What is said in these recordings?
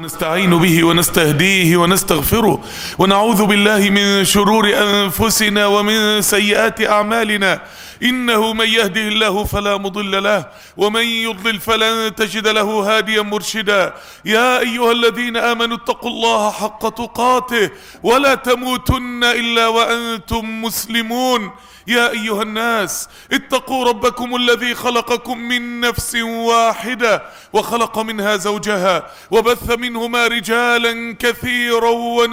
ونستعين به ونستهديه ونستغفره ونعوذ بالله من شرور أنفسنا ومن سيئات أعمالنا. إنه من يهده الله فلا مضل له ومن يضلل فلن تجد له هاديا مرشدا. يا أيها الذين آمنوا اتقوا الله حق تقاته ولا تموتن إلا وأنتم مسلمون. يا أيها الناس اتقوا ربكم الذي خلقكم من نفس واحدة وخلق منها زوجها وبث منهما رجالا كثيرا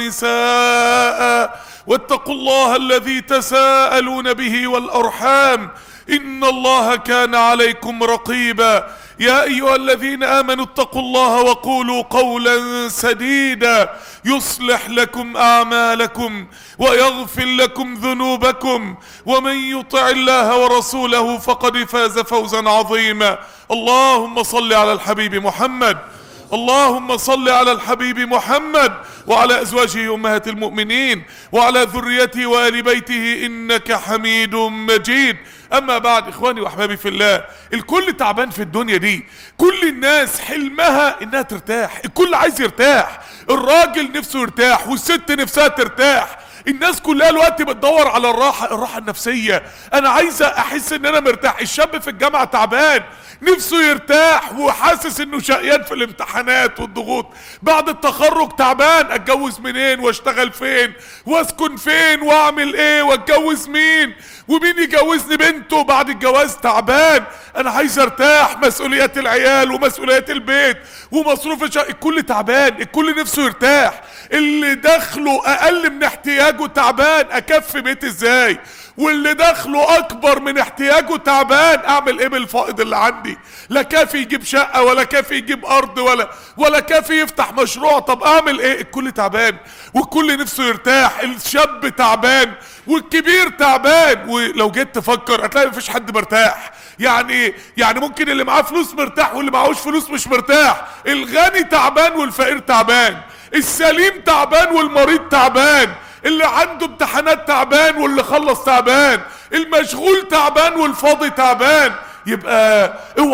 ونساء واتقوا الله الذي تساءلون به والأرحام إن الله كان عليكم رقيبا. يا أيها الذين آمنوا اتقوا الله وقولوا قولا سديدا يصلح لكم أعمالكم ويغفر لكم ذنوبكم ومن يطع الله ورسوله فقد فاز فوزا عظيما. اللهم صل على الحبيب محمد، اللهم صل على الحبيب محمد وعلى أزواجه أمهات المؤمنين وعلى ذريته وآل بيته إنك حميد مجيد. أما بعد، إخواني وأحبابي في الله، الكل تعبان في الدنيا دي، كل الناس حلمها إنها ترتاح، الكل عايز يرتاح، الراجل نفسه يرتاح والست نفسها ترتاح، الناس كلها الوقت بتدور على الراحة النفسية. أنا عايزة أحس إن أنا مرتاح. الشاب في الجامعة تعبان نفسه يرتاح وحاسس انه شقيان في الامتحانات والضغوط. بعد التخرج تعبان، اتجوز منين واشتغل فين واسكن فين واعمل ايه واتجوز مين ومين يجوزني بنته. بعد الجواز تعبان، انا عايز ارتاح، مسؤوليات العيال ومسؤوليات البيت ومصروف الكل تعبان، الكل نفسه يرتاح. اللي دخله اقل من احتياجه تعبان، اكفي بيتي ازاي؟ واللي دخله اكبر من احتياجه تعبان، اعمل ايه بالفائض اللي عندي؟ لا كافي يجيب شقة ولا كافي يجيب ارض ولا كافي يفتح مشروع. طب اعمل ايه؟ الكل تعبان والكل نفسه يرتاح. الشاب تعبان والكبير تعبان، ولو جيت تفكر هتلاقي مفيش حد مرتاح. يعني ممكن اللي معاه فلوس مرتاح واللي معهوش فلوس مش مرتاح. الغني تعبان والفقير تعبان، السليم تعبان والمريض تعبان، اللي عنده امتحانات تعبان واللي خلص تعبان، المشغول تعبان والفاضي تعبان. يبقى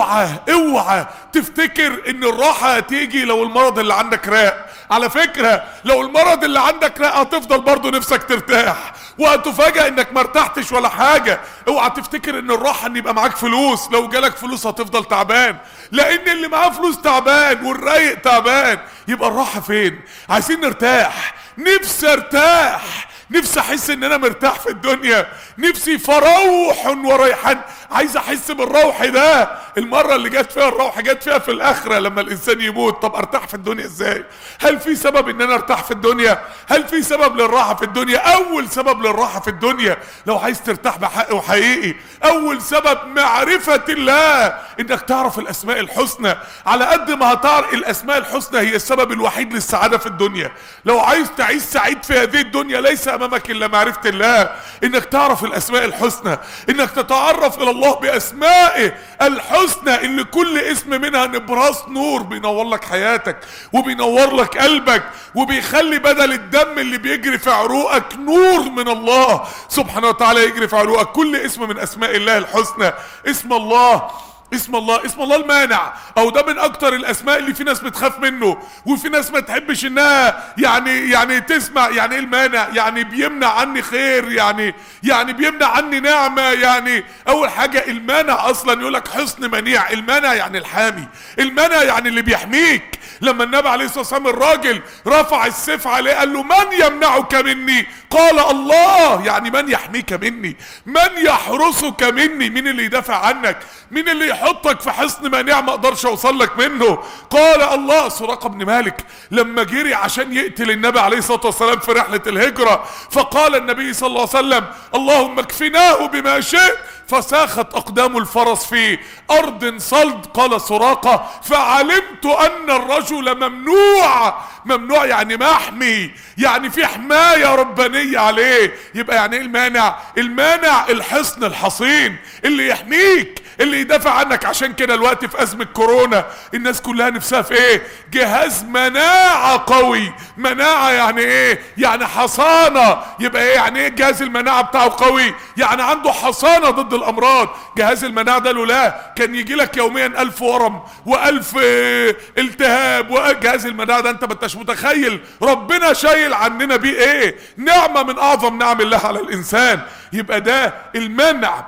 اوعى تفتكر ان الراحة هتيجي لو المرض اللي عندك راق. على فكرة لو المرض اللي عندك راق هتفضل برضو نفسك ترتاح وهتفاجأ انك مرتحتش ولا حاجة. اوعى تفتكر ان الراحة ان يبقى معاك فلوس، لو جالك فلوس هتفضل تعبان، لان اللي معاه فلوس تعبان والرايق تعبان. يبقى الراحة فين؟ عايزين نرتاح. نفسي ارتاح، نفسي احس ان انا مرتاح في الدنيا، نفسي فروح وريحان، عايز احس بالروح ده. المرة اللي جت فيها الروح جت فيها في الاخرة لما الانسان يموت. طب ارتاح في الدنيا ازاي؟ هل في سبب ان انا ارتاح في الدنيا؟ هل في سبب للراحة في الدنيا؟ اول سبب للراحة في الدنيا لو عايز ترتاح بحق وحقيقي، اول سبب معرفة الله، انك تعرف الاسماء الحسنى. على قد ما هتعرف الاسماء الحسنى هي السبب الوحيد للسعادة في الدنيا. لو عايز تعيش سعيد في هذه الدنيا ليس امامك الا معرفة الله، انك تعرف الاسماء الحسنى، انك تتعرف الى الله باسمائه الحسنى اللي كل اسم منها نبراس نور بينور لك حياتك وبينور لك قلبك وبيخلي بدل الدم اللي بيجري في عروقك نور من الله سبحانه وتعالى يجري في عروقك. كل اسم من اسماء الله الحسنى. اسم الله المانع، او ده من اكتر الاسماء اللي في ناس بتخاف منه وفي ناس ما تحبش انها يعني تسمع. يعني ايه المانع؟ يعني بيمنع عني خير، يعني بيمنع عني نعمة. يعني اول حاجة المانع اصلا يقولك حصن منيع. المانع يعني الحامي، المانع يعني اللي بيحميك. لما النبي عليه الصلاة والسلام الراجل رفع السيف عليه قال له من يمنعك مني؟ قال الله. يعني من يحميك مني، من يحرسك مني، مين اللي يدافع عنك، مين اللي يحطك في حصن منيع ما اقدرش اوصل لك منه؟ قال الله. سراقة بن مالك لما جري عشان يقتل النبي عليه الصلاة والسلام في رحلة الهجرة، فقال النبي صلى الله عليه وسلم اللهم اكفناه بما شئت، فساخت اقدام الفرس في ارض صلد. قال سراقة فعلمت ان الرجل ممنوع يعني محمي، يعني في حماية ربانية عليه. يبقى يعني ايه المانع؟ المانع الحصن الحصين اللي يحميك، اللي يدافع عنك. عشان كده الوقت في ازمة كورونا الناس كلها نفسها في ايه؟ جهاز مناعة قوي. مناعة يعني ايه؟ يعني حصانة. يبقى ايه يعني ايه جهاز المناعة بتاعه قوي؟ يعني عنده حصانة ضد الامراض. جهاز المناعة ده لولا كان يجي لك يوميا 1000 ورم و1000 التهاب. وجهاز المناعة ده انت ما انتش متخيل ربنا شايل عننا بيه ايه. نعمة من اعظم نعم الله على الانسان. يبقى ده المنع.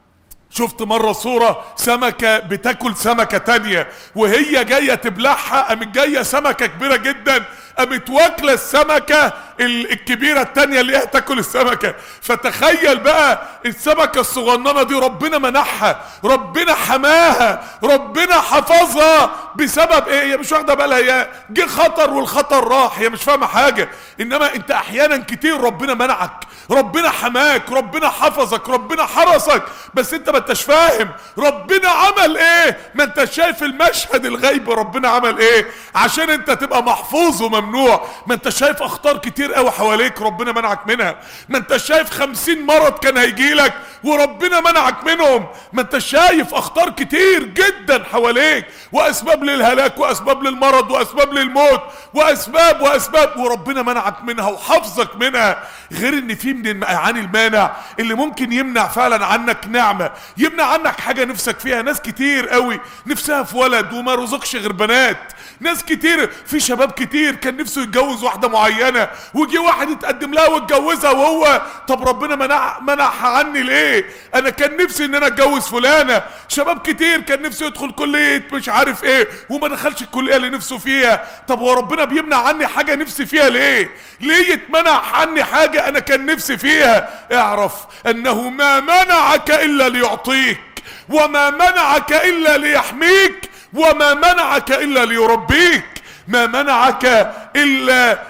شفت مرة صورة سمكة بتاكل سمكة تانية وهي جاية تبلعها، قامت جاية سمكة كبيرة جدا قامت واكلة السمكة الكبيرة التانية اللي هي تاكل السمكة. فتخيل بقى السمكة الصغننة دي ربنا منحها، ربنا حماها، ربنا حفظها بسبب ايه؟ هي مش واخدة بالها، هي جه خطر والخطر راح، هي مش فاهمة حاجة. انما انت احيانا كتير ربنا منعك، ربنا حماك، ربنا حفظك، ربنا حرسك، بس انت ما انتش فاهم ربنا عمل ايه. ما انتش شايف المشهد الغيب ربنا عمل ايه عشان انت تبقى محفوظ وممنوع. ما انتش شايف اخطار كتير قوي حواليك ربنا منعك منها. ما انتش شايف 50 مرض كان هيجيلك وربنا منعك منهم. ما انتش شايف اخطار كتير جدا حواليك واسباب للهلاك واسباب للمرض واسباب للموت واسباب وربنا منعك منها وحفظك منها. غير ان في من المعاني المانع اللي ممكن يمنع فعلا عنك نعمة، يمنع عنك حاجة نفسك فيها. ناس كتير قوي نفسها في ولد وما رزقش غير بنات. ناس كتير، في شباب كتير كان نفسه يتجوز واحدة معينة وجي واحد يتقدم لها واتجوزها وهو طب ربنا منعها عني ليه؟ انا كان نفسي ان انا اتجوز فلانة. شباب كتير كان نفسه يدخل كلية مش عارف ايه وما دخلش الكلية اللي نفسه فيها. طب هو ربنا بيمنع عني حاجة نفسي فيها ليه؟ ليه يتمنع عني حاجة انا كان نفسي فيها؟ اعرف انه ما منعك الا ليعطيك، وما منعك الا ليحميك، وما منعك الا ليربيك. ما منعك الا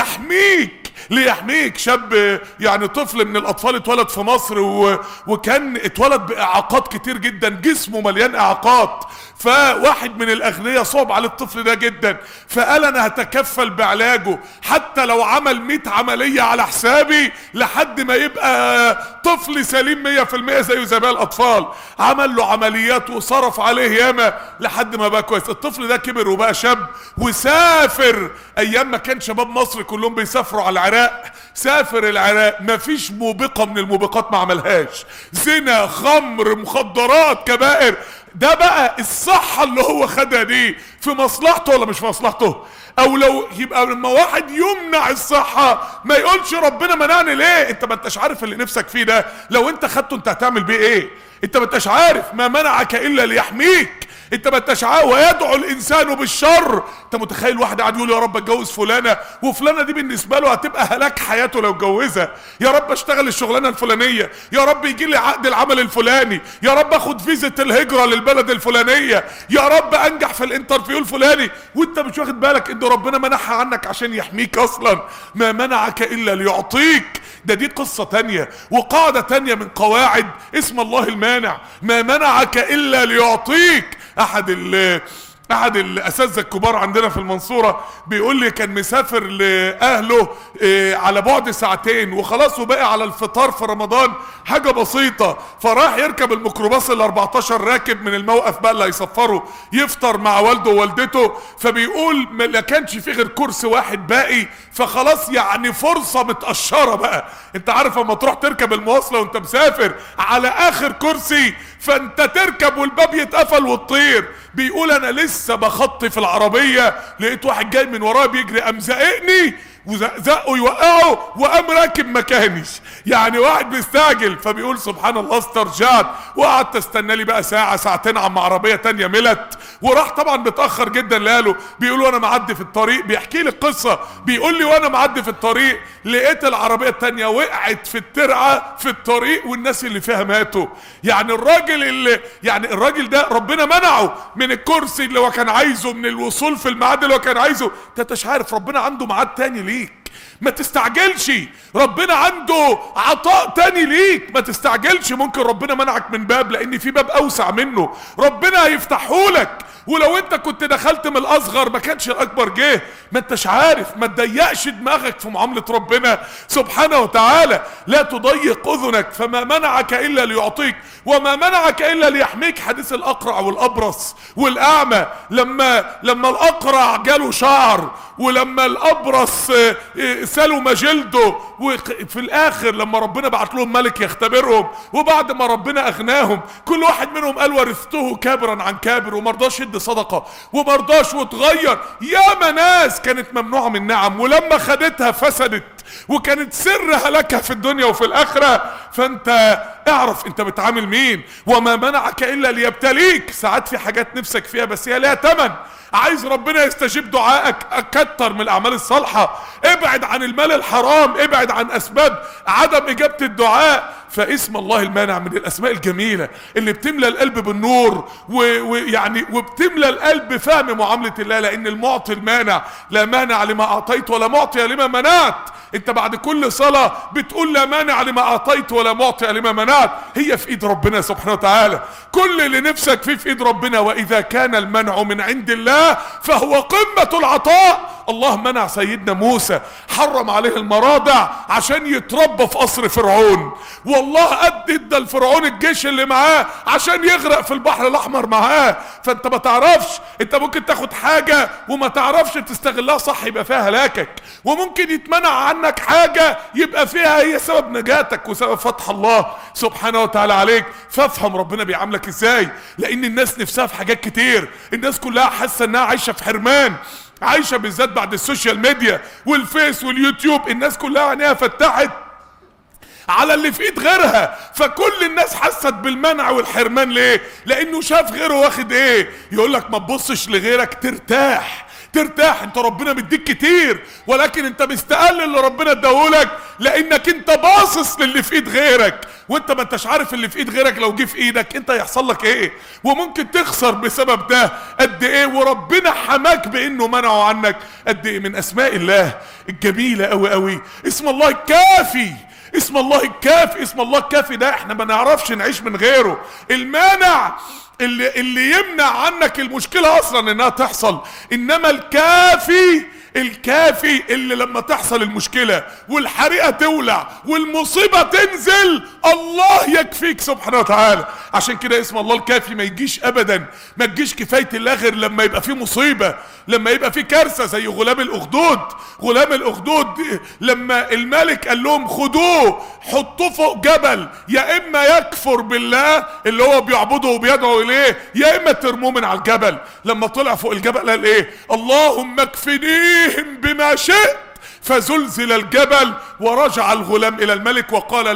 ليحميك. شاب يعني طفل من الاطفال اتولد في مصر وكان اتولد باعاقات كتير جدا، جسمه مليان اعاقات. فواحد من الاغنياء صعب على الطفل ده جدا، فقال انا هتكفل بعلاجه حتى لو عمل 100 عملية على حسابي لحد ما يبقى طفل سليم 100% زيه زي باقي الاطفال. عمل له عمليات وصرف عليه ياما لحد ما بقى كويس. الطفل ده كبر وبقى شاب وسافر. ايام ما كان شباب مصر كلهم بيسافروا على العراق، سافر العراق مفيش موبقة من الموبقات ما عملهاش. زنا، خمر، مخدرات، كبائر. ده بقى الصحة اللي هو خدها دي في مصلحته ولا مش في مصلحته؟ او لو يبقى لما واحد يمنع الصحة ما يقولش ربنا منعني ليه. انت ما انتش عارف اللي نفسك فيه ده لو انت خدته انت هتعمل بيه ايه. انت ما انتش عارف. ما منعك الا ليحميك. انت ما انتش عارف. ويدعو الانسان بالشر. انت متخيل واحد قاعد يقول يا رب اتجوز فلانه وفلانه دي بالنسبه له هتبقى هلاك حياته لو اتجوزها. يا رب اشتغل الشغلانه الفلانيه، يا رب يجي لي عقد العمل الفلاني، يا رب اخد فيزة الهجره للبلد الفلانيه، يا رب انجح في الانترفيو الفلاني. وانت مش واخد بالك ان ربنا منعها عنك عشان يحميك اصلا. ما منعك الا ليعطيك. دي قصة تانية وقاعدة تانية من قواعد اسم الله المانع. ما منعك الا ليعطيك. احد الاساتذه الكبار عندنا في المنصورة بيقول لي كان مسافر لاهله على بعد ساعتين وخلاص وبقى على الفطار في رمضان حاجة بسيطة، فراح يركب الميكروباص ال 14 راكب من الموقف بقى اللي هيسفره يفطر مع والده ووالدته. فبيقول ما كانش فيه غير كرسي واحد باقي، فخلاص يعني فرصة متقشرة بقى. انت عارف اما تروح تركب المواصلة وانت مسافر على اخر كرسي فانت تركب والباب يتقفل وتطير. بيقول انا لسه بخطي في العربية لقيت واحد جاي من ورايا بيجري قام زقني وزقه يوقعه وقام راكب مكاني. يعني واحد بيستعجل. فبيقول سبحان الله استرجعت وقعدت استنى لي بقى ساعة ساعتين عم عربية تانية ملت وراح طبعا متأخر جدا لاله. بيقول وانا معدي في الطريق بيحكي لي القصة بيقول لي وانا معدي في الطريق لقيت العربية التانية وقعت في الترعة في الطريق والناس اللي فيها ماتوا. يعني الراجل ده ربنا منعه من الكرسي اللي هو كان عايزه، من الوصول في الميعاد اللي هو كان عايزه. انت مش عارف ربنا عنده ميعاد تاني ليك. ما تستعجلش، ربنا عنده عطاء تاني ليك، ما تستعجلش. ممكن ربنا منعك من باب لان في باب اوسع منه ربنا هيفتحهولك، ولو انت كنت دخلت من الاصغر ما كانش الاكبر جه. ما انتش عارف، ما تضيقش دماغك في معاملة ربنا سبحانه وتعالى. لا تضيق اذنك، فما منعك الا ليعطيك وما منعك الا ليحميك. حديث الاقرع والابرص والاعمى، لما الاقرع جاله شعر ولما الابرص سلم جلده، وفي الاخر لما ربنا بعت لهم ملك يختبرهم، وبعد ما ربنا اغناهم كل واحد منهم قال ورثته كابرا عن كابر، ومرضاش يدي صدقه ومرضاش، واتغير. ياما ناس كانت ممنوعه من نعم ولما خدتها فسدت وكانت سر هلاكها في الدنيا وفي الاخره. فانت اعرف انت بتعامل مين. وما منعك الا ليبتليك. ساعات في حاجات نفسك فيها بس هي لها تمن، عايز ربنا يستجيب دعائك، اكتر من الاعمال الصالحه، ابعد عن المال الحرام، ابعد عن اسباب عدم اجابه الدعاء. فاسم الله المانع من الاسماء الجميله اللي بتملى القلب بالنور ويعني وبتملى القلب فهم معامله الله، لان المعطي المانع، لا مانع لما اعطيت ولا معطي لما منعت. انت بعد كل صلاه بتقول لا مانع لما اعطيت ولا معطي لما منعت. هي في ايد ربنا سبحانه وتعالى، كل اللي نفسك فيه في ايد ربنا. واذا كان المنع من عند الله فهو قمه العطاء. الله منع سيدنا موسى، حرم عليه المراضع عشان يتربى في قصر فرعون، والله ادى لفرعون الجيش اللي معاه عشان يغرق في البحر الاحمر معاه. فانت ما تعرفش، انت ممكن تاخد حاجه وما تعرفش تستغلها صح يبقى فيها هلاكك، وممكن يتمنع عنك حاجه يبقى فيها هي سبب نجاتك وسبب فتح الله سبحانه وتعالى عليك. فافهم ربنا بيعاملك ازاي، لان الناس نفسها في حاجات كتير، الناس كلها حاسه انها عايشه في حرمان، عايشه بالذات بعد السوشيال ميديا والفيس واليوتيوب. الناس كلها عينيها فتحت على اللي في ايد غيرها، فكل الناس حست بالمنع والحرمان. ليه؟ لانه شاف غيره واخد ايه. يقول لك ما تبصش لغيرك ترتاح. انت ربنا مديك كتير، ولكن انت مستقل اللي ربنا اداهولك لانك انت باصص للي في ايد غيرك، وانت ما انتش عارف اللي في ايد غيرك لو جه في ايدك انت يحصل لك ايه، وممكن تخسر بسبب ده قد ايه. وربنا حماك بانه منعه عنك قد ايه. من اسماء الله الجميله قوي قوي اسم الله الكافي. اسم الله الكافي، اسم الله الكافي ده احنا ما نعرفش نعيش من غيره. المانع اللي يمنع عنك المشكلة اصلا انها تحصل، انما الكافي اللي لما تحصل المشكلة والحريقة تولع والمصيبة تنزل الله يكفيك سبحانه وتعالى. عشان كده اسم الله الكافي ما يجيش ابدا، ما تجيش كفاية الله غير لما يبقى فيه مصيبة، لما يبقى فيه كارثة. زي غلام الاخدود لما الملك قال لهم خدوه حطوه فوق جبل، يا اما يكفر بالله اللي هو بيعبده وبيدعو اليه، يا اما ترموه من على الجبل. لما طلع فوق الجبل قال ايه؟ اللهم اكفنيهم بما شئت، فزلزل الجبل ورجع الغلام الى الملك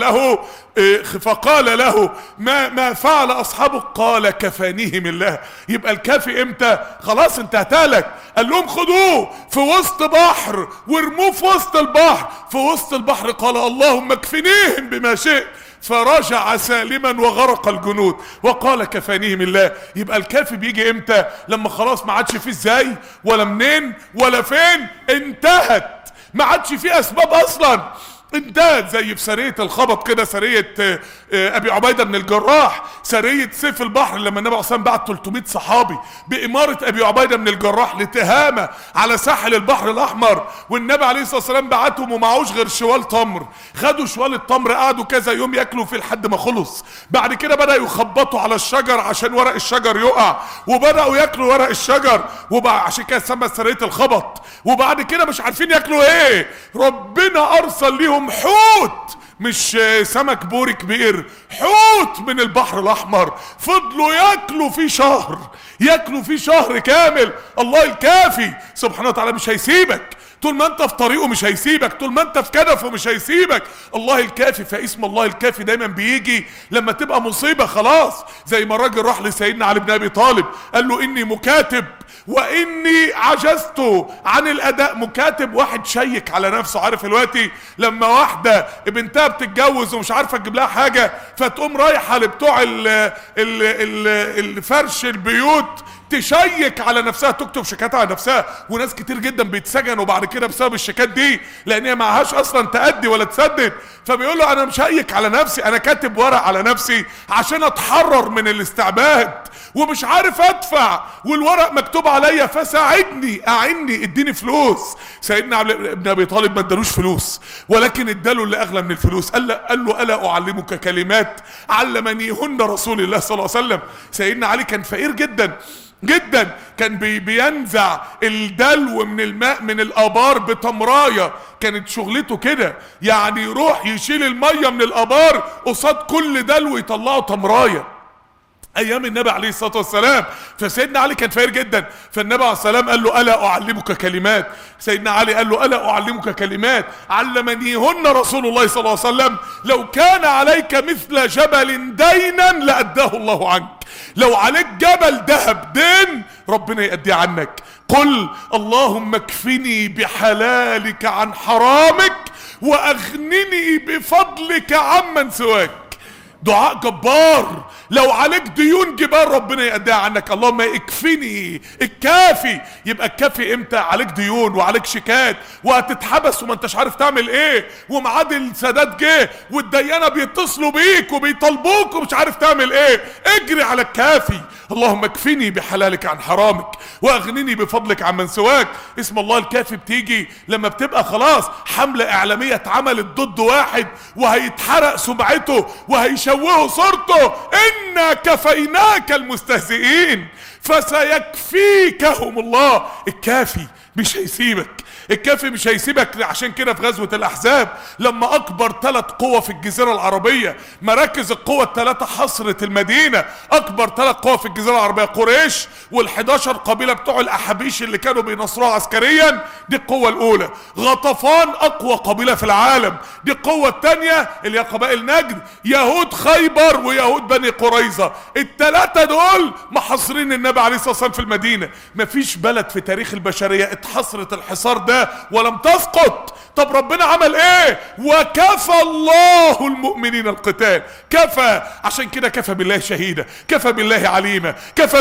فقال له ما فعل اصحابك؟ قال كفانيهم الله. يبقى الكافي امتى؟ خلاص انت هتهلك. قال لهم خدوه في وسط بحر وارموه في وسط البحر، في وسط البحر قال اللهم اكفنيهم بما شئت، فرجع سالما وغرق الجنود وقال كفانيهم الله. يبقى الكافي بيجي امتى؟ لما خلاص ما عادش فيه ازاي ولا منين ولا فين، انتهت، ما عادش فيه اسباب اصلا، انتهت. زي في سرية الخبط كده، سرية ابي عبيدة بن الجراح، سرية سيف البحر، لما النبي عليه الصلاة والسلام بعت 300 صحابي بإمارة ابي عبيدة بن الجراح لتهامة على ساحل البحر الاحمر، والنبي عليه الصلاة والسلام بعتهم ومعهوش غير شوال تمر. خدوا شوال التمر قعدوا كذا يوم ياكلوا فيه لحد ما خلص. بعد كده بدأوا يخبطوا على الشجر عشان ورق الشجر يقع، وبدأوا ياكلوا ورق الشجر، عشان كده سمى سرية الخبط. وبعد كده مش عارفين ياكلوا ايه، ربنا ارسل ليهم حوت، مش سمك بوري كبير، حوت من البحر الاحمر، فضلوا ياكلوا فيه شهر كامل. الله الكافي سبحانه وتعالى مش هيسيبك طول ما انت في طريقه، مش هيسيبك طول ما انت في كنفه، مش هيسيبك. الله الكافي. فاسم الله الكافي دايما بيجي لما تبقى مصيبة خلاص. زي ما الراجل راح لسيدنا علي بن ابي طالب قال له اني مكاتب واني عجزت عن الاداء. مكاتب واحد شيك على نفسه. عارف دلوقتي لما واحده بنتها بتتجوز ومش عارفه تجيب لها حاجه، فتقوم رايحه لبتوع الفرش البيوت تشيك على نفسها، تكتب شيكات على نفسها. وناس كتير جدا بيتسجنوا بعد كده بسبب الشيكات دي، لان هي معهاش اصلا تأدي ولا تسدد. فبيقول له انا مشيك على نفسي، انا كاتب ورق على نفسي عشان اتحرر من الاستعباد ومش عارف ادفع، والورق مكتوب عليا، فساعدني اعني اديني فلوس. سيدنا علي بن ابي طالب ما ادالوش فلوس، ولكن اداله اللي اغلى من الفلوس. قال له الا اعلمك كلمات علمنيهن رسول الله صلى الله عليه وسلم. سيدنا علي كان فقير جدا جدا، كان بينزع الدلو من الماء من الابار بتمرايه، كانت شغلته كده، يعني يروح يشيل الميه من الابار قصاد كل دلو يطلعه تمرايه ايام النبي عليه الصلاه والسلام. فسيدنا علي كان فقير جدا، فالنبي عليه الصلاه والسلام قال له الا اعلمك كلمات. سيدنا علي قال له الا اعلمك كلمات علمنيهن رسول الله صلى الله عليه وسلم لو كان عليك مثل جبل دينا لاداه الله عنك. لو عليك جبل ذهب دين ربنا يأديه عنك. قل اللهم اكفني بحلالك عن حرامك واغنني بفضلك عمن سواك. دعاء جبار. لو عليك ديون جبال ربنا يأديها عنك. اللهم اكفني. الكافي يبقى الكافي امتى؟ عليك ديون وعليك شيكات وهتتحبس وما انتش عارف تعمل ايه، وميعاد السداد جه والديانه بيتصلوا بيك وبيطالبوك ومش عارف تعمل ايه، اجري على الكافي. اللهم اكفني بحلالك عن حرامك واغنني بفضلك عمن سواك. اسم الله الكافي بتيجي لما بتبقى خلاص حملة اعلامية اتعملت ضد واحد وهيتحرق سمعته وهيشوهوا صورته. انا كفيناك المستهزئين فسيكفيكهم الله. الكافي مش هيسيبك، الكافي مش هيسيبك. عشان كده في غزوة الأحزاب لما أكبر 3 قوى في الجزيرة العربية، مراكز القوى ال3 حصرت المدينة، أكبر 3 قوى في الجزيرة العربية قريش وال11 قبيلة بتوع الأحابيش اللي كانوا بينصروها عسكريا، دي القوة الأولى. غطفان أقوى قبيلة في العالم، دي القوة الثانية اللي هي قبائل نجد، يهود خيبر ويهود بني قريظة. ال3 دول محاصرين النبي عليه الصلاة والسلام في المدينة. مفيش بلد في تاريخ البشرية اتحصرت الحصار ده ولم تسقط. طب ربنا عمل ايه؟ وكفى الله المؤمنين القتال. كفى. عشان كده كفى بالله شهيدا، كفى بالله عليما،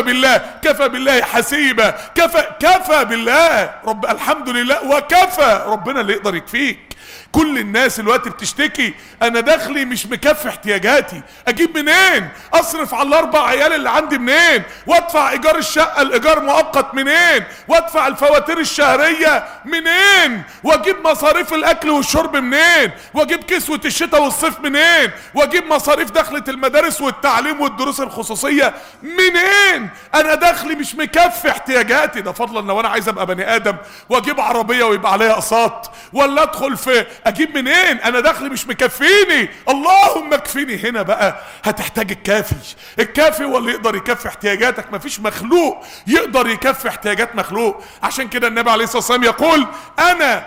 كفى بالله حسيبا، كفى بالله رب. الحمد لله وكفى. ربنا اللي يقدر يكفيك. كل الناس الوقت بتشتكي انا دخلي مش مكفي احتياجاتي، اجيب منين؟ اصرف على ال4 عيال اللي عندي منين؟ وادفع ايجار الشقه الايجار مؤقت منين؟ وادفع الفواتير الشهريه منين؟ واجيب مصاريف الاكل والشرب منين؟ واجيب كسوه الشتاء والصيف منين؟ واجيب مصاريف دخلة المدارس والتعليم والدروس الخصوصيه منين؟ انا دخلي مش مكفي احتياجاتي. ده فضلا لو انا عايز ابقى بني ادم واجيب عربيه ويبقى عليها اقساط، ولا ادخل في اجيب منين؟ انا دخلي مش مكفيني. اللهم اكفيني. هنا بقى هتحتاج الكافي. الكافي هو اللي يقدر يكفي احتياجاتك. مفيش مخلوق يقدر يكفي احتياجات مخلوق. عشان كده النبي عليه الصلاة والسلام يقول انا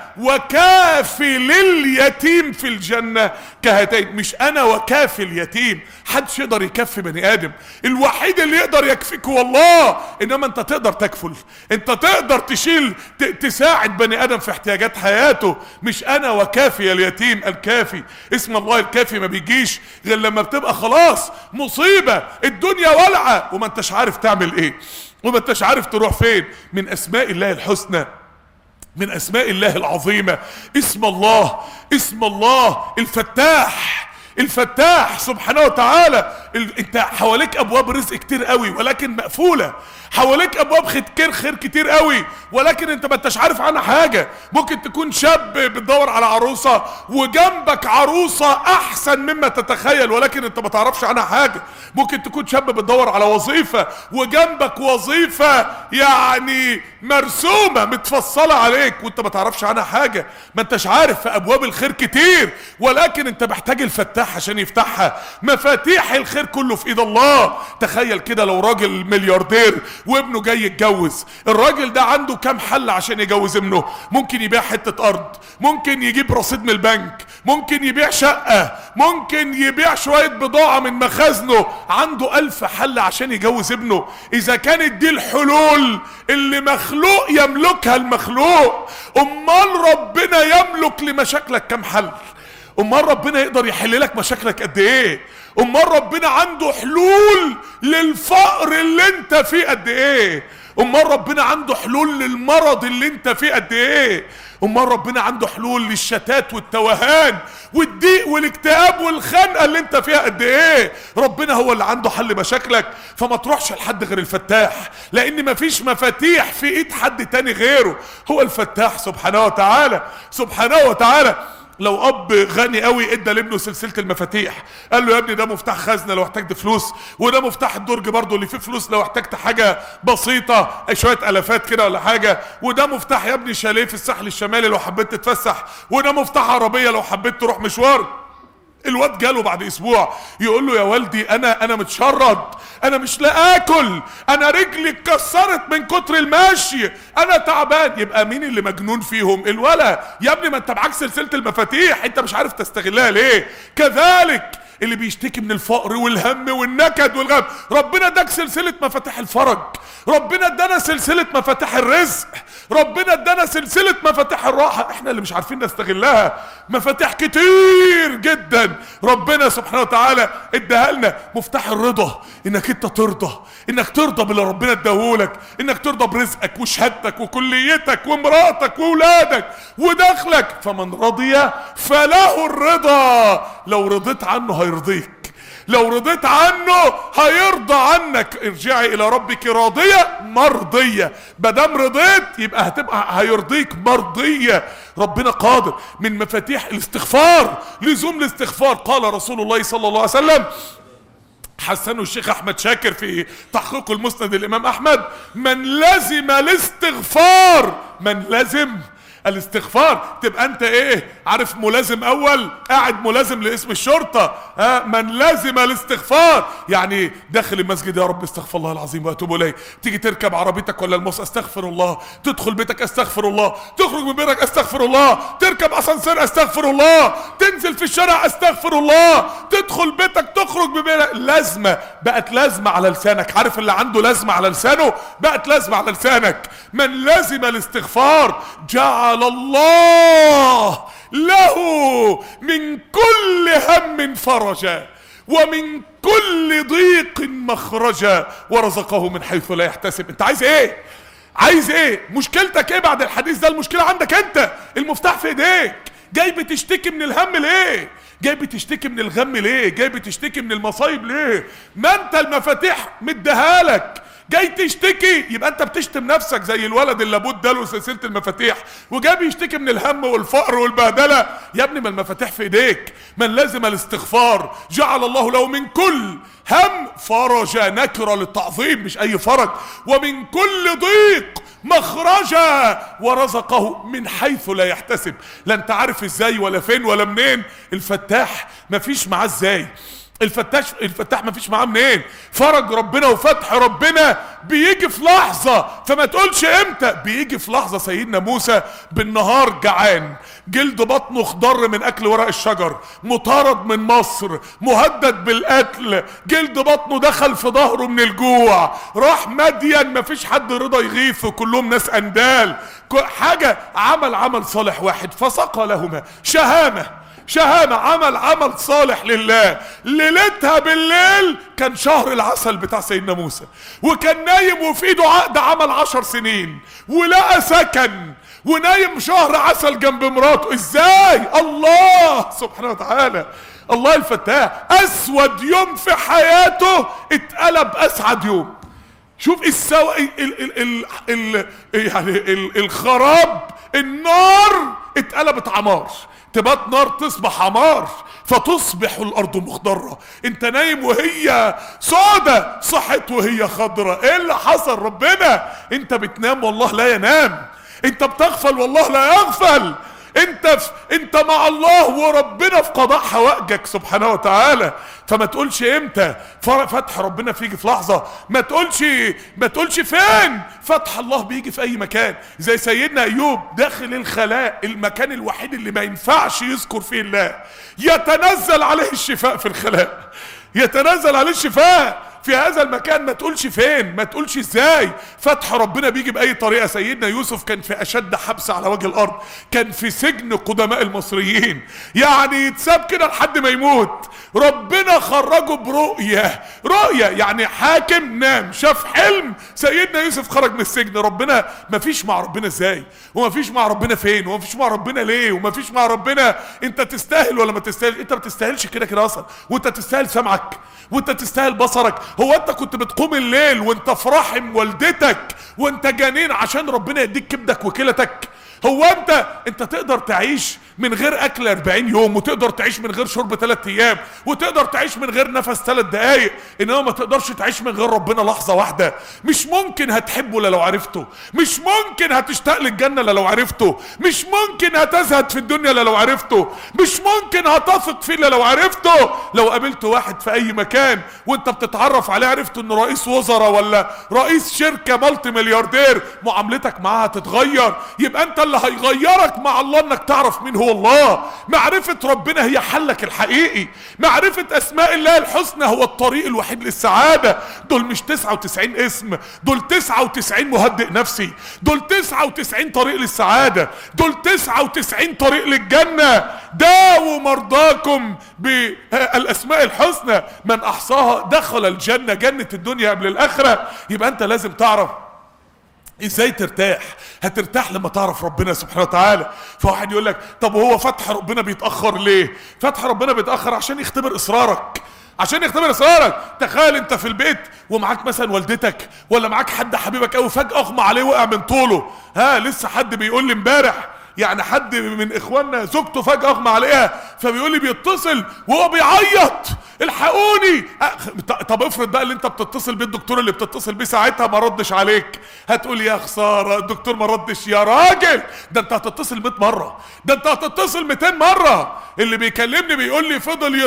وكافي لليتيم في الجنة كهاتين. مش انا وكافي اليتيم، حدش يقدر يكفي بني ادم. الوحيد اللي يقدر يكفيك هو الله. انما انت تقدر تكفل، انت تقدر تشيل تساعد بني ادم في احتياجات حياته. مش انا وكافي اليتيم. الكافي اسم الله الكافي ما بيجيش غير لما بتبقى خلاص مصيبة، الدنيا ولعة وما انتش عارف تعمل ايه وما انتش عارف تروح فين. من اسماء الله الحسنى، من اسماء الله العظيمة اسم الله الفتاح. الفتاح سبحانه وتعالى. انت حواليك ابواب رزق كتير قوي ولكن مقفولة، حواليك ابواب خير كتير قوي ولكن انت ما انتش عارف عنها حاجة. ممكن تكون شاب بتدور على عروسة وجنبك عروسة احسن مما تتخيل ولكن انت ما تعرفش عنها حاجة. ممكن تكون شاب بتدور على وظيفة وجنبك وظيفة يعني مرسومة متفصلة عليك وانت ما تعرفش عنها حاجة. ما انتش عارف. في ابواب الخير كتير ولكن انت محتاج الفتاح الفتاح عشان يفتحها. مفاتيح الخير كله في ايد الله. تخيل كده لو راجل ملياردير وابنه جاي يتجوز، الراجل ده عنده كام حل عشان يجوز ابنه؟ ممكن يبيع حتة ارض، ممكن يجيب رصيد من البنك، ممكن يبيع شقة، ممكن يبيع شوية بضاعة من مخازنه. عنده 1000 حل عشان يجوز ابنه. اذا كانت دي الحلول اللي مخلوق يملكها المخلوق، امال ربنا يملك لمشاكلك كم حل؟ امال ربنا يقدر يحل لك مشاكلك قد ايه؟ امال ربنا عنده حلول للفقر اللي انت فيه قد ايه؟ امال ربنا عنده حلول للمرض اللي انت فيه قد ايه؟ امال ربنا عنده حلول للشتات والتوهان والضيق والاكتئاب والخنقه اللي انت فيها قد ايه؟ ربنا هو اللي عنده حل مشاكلك. فما تروحش لحد غير الفتاح، لان مفيش مفاتيح في ايد حد تاني غيره. هو الفتاح سبحانه وتعالى. سبحانه وتعالى. لو اب غني قوي ادى لابنه سلسله المفاتيح، قال له يا ابني ده مفتاح خزنه لو احتجت فلوس، وده مفتاح الدرج برضه اللي فيه فلوس لو احتجت حاجه بسيطه شويه الافات كده ولا حاجه، وده مفتاح يا ابني شاليه في الساحل الشمالي لو حبيت تتفسح، وده مفتاح عربيه لو حبيت تروح مشوار. الواد جاله بعد اسبوع يقول له يا والدي انا متشرد، انا مش لا اكل، انا رجلي اتكسرت من كتر المشي، انا تعبان. يبقى مين اللي مجنون فيهم؟ الولا. يا ابني ما انت معاك سلسله المفاتيح، انت مش عارف تستغلها ليه؟ كذلك اللي بيشتكي من الفقر والهم والنكد والغم، ربنا اداك سلسله مفاتيح الفرج، ربنا ادانا سلسله مفاتيح الرزق، ربنا ادانا سلسله مفاتيح الراحه، احنا اللي مش عارفين نستغلها. مفاتيح كتير جدا ربنا سبحانه وتعالى اداها لنا. مفتاح الرضا، انك انت ترضى، انك ترضى باللي ربنا اداهولك، انك ترضى برزقك وشهادتك وكليتك ومراتك واولادك ودخلك. فمن رضي فله الرضا. لو رضيت عنه هيرضيك، لو رضيت عنه هيرضى عنك. ارجعي الى ربك راضية مرضية. مادام رضيت يبقى هتبقى هيرضيك مرضية. ربنا قادر. من مفاتيح الاستغفار، لزوم الاستغفار. قال رسول الله صلى الله عليه وسلم، حسنه الشيخ احمد شاكر في تحقيق المسند الامام احمد، من لزم الاستغفار، من لزم الاستغفار. تبقى انت ايه؟ عارف ملازم اول، قاعد ملازم لاسم الشرطة. من لازم الاستغفار، يعني داخل المسجد يا رب استغفر الله العظيم واتوب اليه، تيجي تركب عربيتك ولا الموس استغفر الله، تدخل بيتك استغفر الله، تخرج من بيتك استغفر الله، تركب اسانسير استغفر الله، تنزل في الشارع استغفر الله، تدخل بيتك تخرج من بيتك. لازمة، بقت لازمة على لسانك. عارف اللي عنده لازمة على لسانه بقت لازمة على لسانك. من لازم الاستغفار جعل الله له من كل هم فرجا ومن كل ضيق مخرجا ورزقه من حيث لا يحتسب. انت عايز ايه؟ عايز ايه؟ مشكلتك ايه بعد الحديث ده؟ المشكلة عندك انت، المفتاح في ايديك. جاي بتشتكي من الهم ليه؟ جاي بتشتكي من الغم ليه؟ جاي بتشتكي من المصايب ليه؟ ما انت المفاتيح مديهالك. جاي تشتكي يبقى انت بتشتم نفسك زي الولد اللي ابوه اداله سلسله المفاتيح وجاي بيشتكي من الهم والفقر والبهدله. يا ابني ما المفاتيح في ايديك. من لازم الاستغفار جعل الله له من كل هم فرجا، نكره للتعظيم مش اي فرج، ومن كل ضيق مخرجا ورزقه من حيث لا يحتسب. لا انت عارف ازاي ولا فين ولا منين. الفتاح مفيش معاه ازاي. الفتاح مفيش معاه منين. فرج ربنا وفتح ربنا بيجي في لحظة، فما تقولش امتى. بيجي في لحظة. سيدنا موسى بالنهار جعان، جلد بطنه خضر من اكل ورق الشجر، مطارد من مصر، مهدد بالقتل، جلد بطنه دخل في ظهره من الجوع، راح مدين مفيش حد رضى يغيثه، كلهم ناس اندال. حاجة عمل صالح واحد فسقى لهما شهامة، عمل صالح لله. ليلتها بالليل كان شهر العسل بتاع سيدنا موسى، وكان نايم وفي ايده عقد عمل 10 سنين، ولقى سكن ونايم شهر عسل جنب مراته. ازاي؟ الله سبحانه وتعالى. الله الفتاح. اسود يوم في حياته اتقلب اسعد يوم. شوف يعني الخراب، النار اتقلبت عمار، تبات نار تصبح عمار، فتصبح الارض مخضرة. انت نايم وهي سودة، صحت وهي خضرة. ايه اللي حصل؟ ربنا. انت بتنام والله لا ينام، انت بتغفل والله لا يغفل. انت مع الله وربنا في قضاء حوائجك سبحانه وتعالى. فما تقولش امتى فتح ربنا فيجي في لحظة، ما تقولش فين فتح الله بيجي في اي مكان. زي سيدنا ايوب داخل الخلاء، المكان الوحيد اللي ما ينفعش يذكر فيه الله، يتنزل عليه الشفاء في الخلاء، يتنزل عليه الشفاء في هذا المكان. ما تقولش فين، ما تقولش ازاي، فتح ربنا بيجي باي طريقه. سيدنا يوسف كان في اشد حبس على وجه الارض، كان في سجن قدماء المصريين، يعني يتساب كده لحد ما يموت. ربنا خرجه برؤيه، رؤيه يعني حاكم نام شاف حلم، سيدنا يوسف خرج من السجن. ربنا ما فيش مع ربنا ازاي، وما فيش مع ربنا فين، وما فيش مع ربنا ليه، وما فيش مع ربنا انت تستاهل ولا ما تستاهل. انت ما تستاهلش كده كده اصلا، وانت تستاهل سمعك، وانت تستاهل بصرك. هو انت كنت بتقوم الليل وانت في رحم والدتك وانت جنين عشان ربنا يديك كبدك وكلتك؟ هو انت تقدر تعيش من غير اكل 40 يوم، وتقدر تعيش من غير شرب 3 ايام، وتقدر تعيش من غير نفس 3 دقايق، انما ما تقدرش تعيش من غير ربنا لحظة واحدة. مش ممكن هتحبه الا لو عرفته، مش ممكن هتشتاق للجنة الا لو عرفته، مش ممكن هتزهد في الدنيا الا لو عرفته، مش ممكن هتثق فيه الا لو عرفته. لو قابلت واحد في اي مكان وانت بتتعرف عليه عرفت انه رئيس وزراء ولا رئيس شركة مالتي ملياردير، معاملتك معاه هتتغير. يبقى انت اللي هيغيرك مع الله انك تعرف مين هو الله. معرفة ربنا هي حلك الحقيقي، معرفة اسماء الله الحسنى هو الطريق الوحيد للسعادة. دول مش 99 اسم، دول 99 مهدئ نفسي، دول 99 طريق للسعادة، دول 99 طريق للجنة. داووا مرضاكم بالاسماء الحسنى، من احصاها دخل الجنة، جنة الدنيا قبل الاخرة. يبقى انت لازم تعرف ازاي ترتاح. هترتاح لما تعرف ربنا سبحانه وتعالى. فواحد يقول لك طب هو فتح ربنا بيتأخر ليه؟ فتح ربنا بيتأخر عشان يختبر اصرارك، عشان يختبر اصرارك. تخيل انت في البيت ومعاك مثلا والدتك ولا معاك حد حبيبك قوي، فجأة اغمى عليه وقع من طوله. لسه حد بيقول لي امبارح، يعني حد من اخواننا زوجته فجأة اغمى عليها، فبيقول لي بيتصل وهو بيعيط الحقوني. طب افرض بقى اللي انت بتتصل بيه الدكتور اللي بتتصل بيه ساعتها ما ردش عليك، هتقول يا خساره الدكتور ما ردش. يا راجل ده انت هتتصل 100 مره، ده انت هتتصل 200 مره. اللي بيكلمني بيقول لي فضل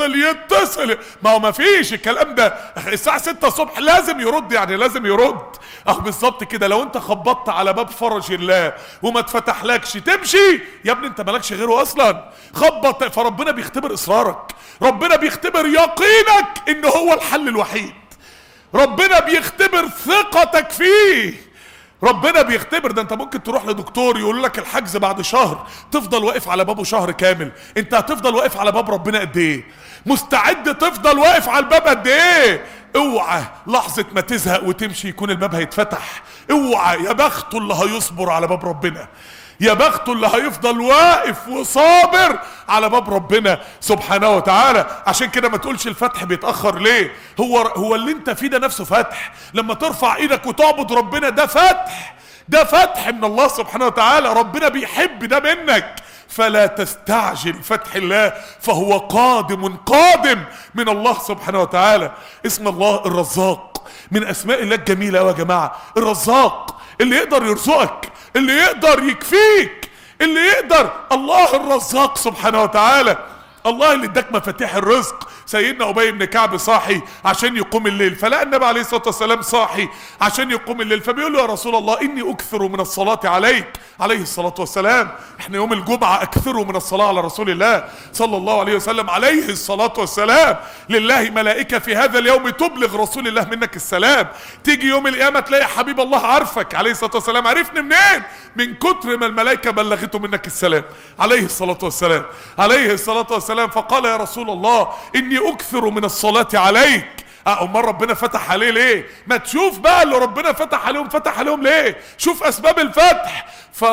يتصل، ما هو ما فيش الكلام ده. الساعه 6 الصبح لازم يرد، يعني لازم يرد. بالظبط كده. لو انت خبطت على باب فرج الله وما اتفتحلكش تمشي يا ابني، انت مالكش غيره اصلا. خبط. فربنا بيختبر اصرارك، ربنا بيختبر يقينك ان هو الحل الوحيد، ربنا بيختبر ثقتك فيه، ربنا بيختبر. ده انت ممكن تروح لدكتور يقول لك الحجز بعد شهر، تفضل واقف على بابه شهر كامل. انت هتفضل واقف على باب ربنا قد ايه؟ مستعد تفضل واقف على الباب قد ايه؟ اوعى لحظة ما تزهق وتمشي يكون الباب هيتفتح. اوعى. يا بخته اللي هيصبر على باب ربنا، يا بخته اللي هيفضل واقف وصابر على باب ربنا سبحانه وتعالى. عشان كده ما تقولش الفتح بيتأخر ليه. هو اللي انت فيه ده نفسه فتح. لما ترفع ايدك وتعبد ربنا ده فتح، ده فتح من الله سبحانه وتعالى. ربنا بيحب ده منك. فلا تستعجل فتح الله، فهو قادم من الله سبحانه وتعالى. اسم الله الرزاق من اسماء الله الجميلة يا جماعة. الرزاق اللي يقدر يرزقك، اللي يقدر يكفيك، اللي يقدر. الله الرزاق سبحانه وتعالى. الله اللي اداك مفاتيح الرزق. سيدنا ابي بن كعب صاحي عشان يقوم الليل، فلقى النبي عليه الصلاه والسلام صاحي عشان يقوم الليل، فبيقول له يا رسول الله اني اكثر من الصلاه عليك عليه الصلاه والسلام. احنا يوم الجمعه اكثروا من الصلاه على رسول الله صلى الله عليه وسلم عليه الصلاه والسلام. لله ملائكه في هذا اليوم تبلغ رسول الله منك السلام. تيجي يوم القيامه تلاقي حبيب الله عارفك عليه الصلاه والسلام. عرفني منين؟ من كتر ما الملائكه بلغته منك السلام عليه الصلاه والسلام، عليه الصلاه والسلام. فقال يا رسول الله اني اكثر من الصلاه عليك. امال ربنا فتح عليه ليه؟ ما تشوف بقى اللي ربنا فتح عليهم ليه؟ شوف اسباب الفتح.